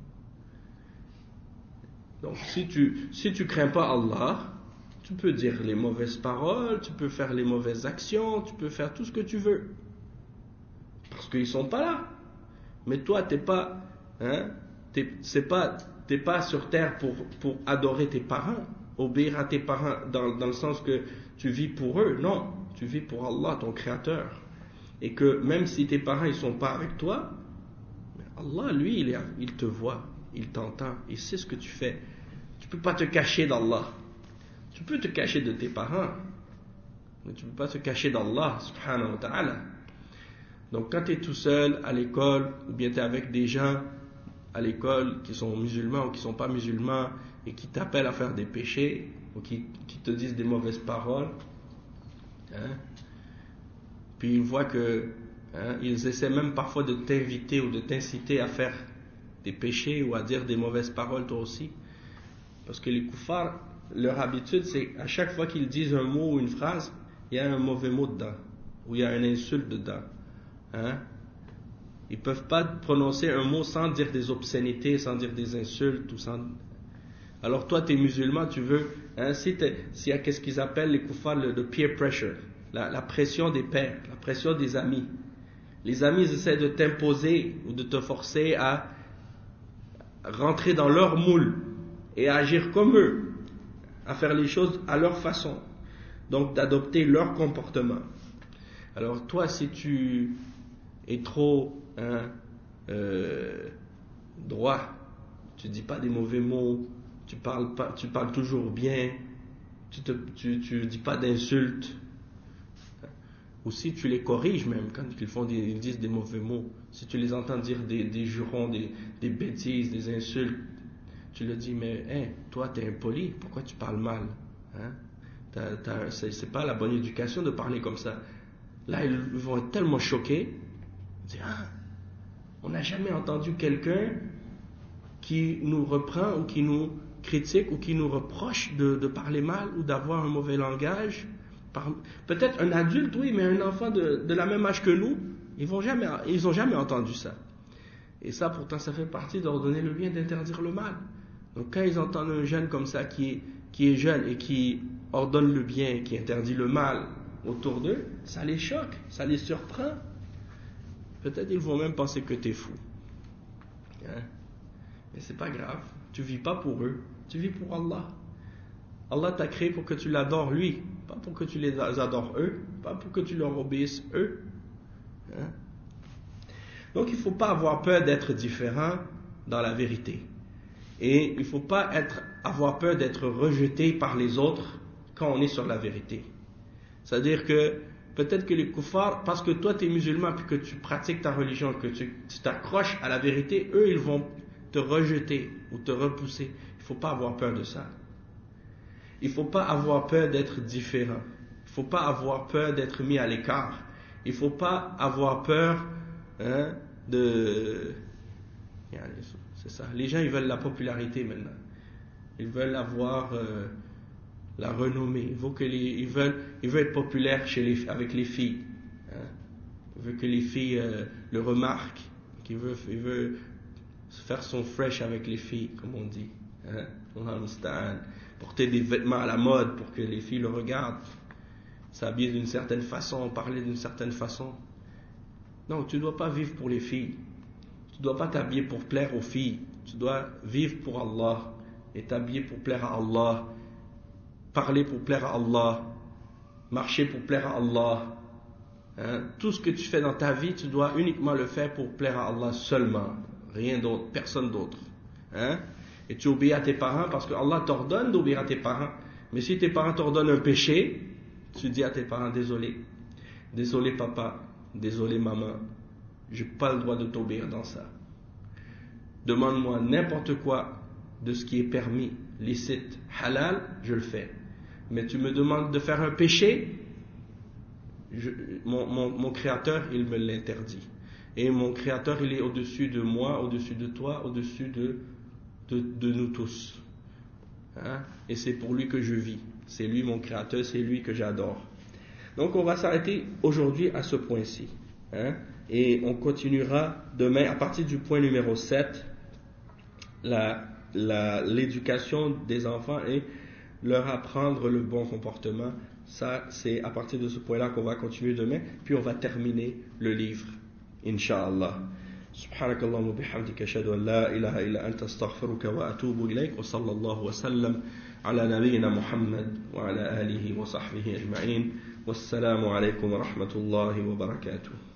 Donc si tu si tu crains pas Allah, tu peux dire les mauvaises paroles, tu peux faire les mauvaises actions, tu peux faire tout ce que tu veux. Parce qu'ils sont pas là. Mais toi t'es pas hein, t'es, c'est pas t'es pas sur terre pour pour adorer tes parents, obéir à tes parents dans dans le sens que tu vis pour eux. Non, tu vis pour Allah, ton créateur. Et que même si tes parents ils sont pas avec toi, Allah lui il, est, il te voit, il t'entend, il sait ce que tu fais. Tu peux pas te cacher d'Allah. Tu peux te cacher de tes parents, mais tu peux pas te cacher d'Allah subhanahu wa ta'ala. Donc quand tu es tout seul à l'école ou bien tu es avec des gens à l'école qui sont musulmans ou qui sont pas musulmans et qui t'appellent à faire des péchés ou qui, qui te disent des mauvaises paroles, hein, puis ils voient que hein, ils essaient même parfois de t'inviter ou de t'inciter à faire des péchés ou à dire des mauvaises paroles toi aussi, parce que les koufars, leur habitude c'est à chaque fois qu'ils disent un mot ou une phrase, il y a un mauvais mot dedans ou il y a une insulte dedans, hein? Ils peuvent pas prononcer un mot sans dire des obscénités, sans dire des insultes ou sans... Alors toi tu es musulman, tu veux hein, si s'il y a qu'est-ce qu'ils appellent les koufars le, le peer pressure, la, la pression des pairs, la pression des amis. Les amis ils essaient de t'imposer ou de te forcer à rentrer dans leur moule et à agir comme eux, à faire les choses à leur façon, donc d'adopter leur comportement. Alors toi si tu es trop hein, euh, droit, tu dis pas des mauvais mots, tu parles pas, tu parles toujours bien, tu te, tu, tu dis pas d'insultes, ou si tu les corriges même quand ils font des, ils disent des mauvais mots, si tu les entends dire des, des jurons, des, des bêtises, des insultes, tu leur dis mais hey, toi t'es impoli, pourquoi tu parles mal, hein? t'as, t'as, c'est, c'est pas la bonne éducation de parler comme ça. Là ils vont être tellement choqués, ils disent ah, on n'a jamais entendu quelqu'un qui nous reprend ou qui nous critique ou qui nous reproche de, de parler mal ou d'avoir un mauvais langage. Par, peut-être un adulte, oui, mais un enfant de, de la même âge que nous, ils vont jamais, ils ont jamais entendu ça. Et ça, pourtant, ça fait partie d'ordonner le bien, d'interdire le mal. Donc, quand ils entendent un jeune comme ça qui est, qui est jeune et qui ordonne le bien, qui interdit le mal autour d'eux, ça les choque, ça les surprend. Peut-être ils vont même penser que tu es fou. Hein? Mais c'est pas grave. Tu vis pas pour eux, tu vis pour Allah. Allah t'a créé pour que tu l'adores lui, pas pour que tu les adores eux, pas pour que tu leur obéisses eux. Hein? Donc il ne faut pas avoir peur d'être différent dans la vérité. Et il ne faut pas être avoir peur d'être rejeté par les autres quand on est sur la vérité. C'est-à-dire que peut-être que les kuffars, parce que toi tu es musulman puis que tu pratiques ta religion, que tu, tu t'accroches à la vérité, eux ils vont te rejeter ou te repousser. Il ne faut pas avoir peur de ça. Il ne faut pas avoir peur d'être différent. Il ne faut pas avoir peur d'être mis à l'écart. Il ne faut pas avoir peur hein, de... C'est ça. Les gens ils veulent la popularité maintenant. Ils veulent avoir euh, la renommée. Il faut que les, ils, veulent, ils veulent être populaires chez les, avec les filles. Hein. Ils veulent que les filles euh, le remarquent. Ils veulent, ils veulent faire son fresh avec les filles, comme on dit. Hein. Porter des vêtements à la mode pour que les filles le regardent. S'habiller d'une certaine façon, parler d'une certaine façon. Non, tu ne dois pas vivre pour les filles. Tu ne dois pas t'habiller pour plaire aux filles. Tu dois vivre pour Allah. Et t'habiller pour plaire à Allah. Parler pour plaire à Allah. Marcher pour plaire à Allah. Hein? Tout ce que tu fais dans ta vie, tu dois uniquement le faire pour plaire à Allah seulement. Rien d'autre, personne d'autre. Hein? Et tu obéis à tes parents parce que Allah t'ordonne d'obéir à tes parents. Mais si tes parents t'ordonnent un péché, tu dis à tes parents, désolé. Désolé papa. Désolé maman. Je n'ai pas le droit de t'obéir dans ça. Demande-moi n'importe quoi de ce qui est permis, licite, halal, je le fais. Mais tu me demandes de faire un péché, je, mon, mon, mon créateur, il me l'interdit. Et mon créateur, il est au-dessus de moi, au-dessus de toi, au-dessus de, de, de nous tous. Hein? Et c'est pour lui que je vis. C'est lui mon créateur, c'est lui que j'adore. Donc on va s'arrêter aujourd'hui à ce point-ci. Hein? Et on continuera demain à partir du point numéro sept, la, la, l'éducation des enfants et leur apprendre le bon comportement. Ça, c'est à partir de ce point-là qu'on va continuer demain, puis on va terminer le livre, Inch'Allah. سبحانك اللهم وبحمدك أشهد أن لا إله إلا أنت أستغفرك وأتوب إليك وصلى الله وسلم على نبينا محمد وعلى آله وصحبه أجمعين والسلام عليكم ورحمة الله وبركاته.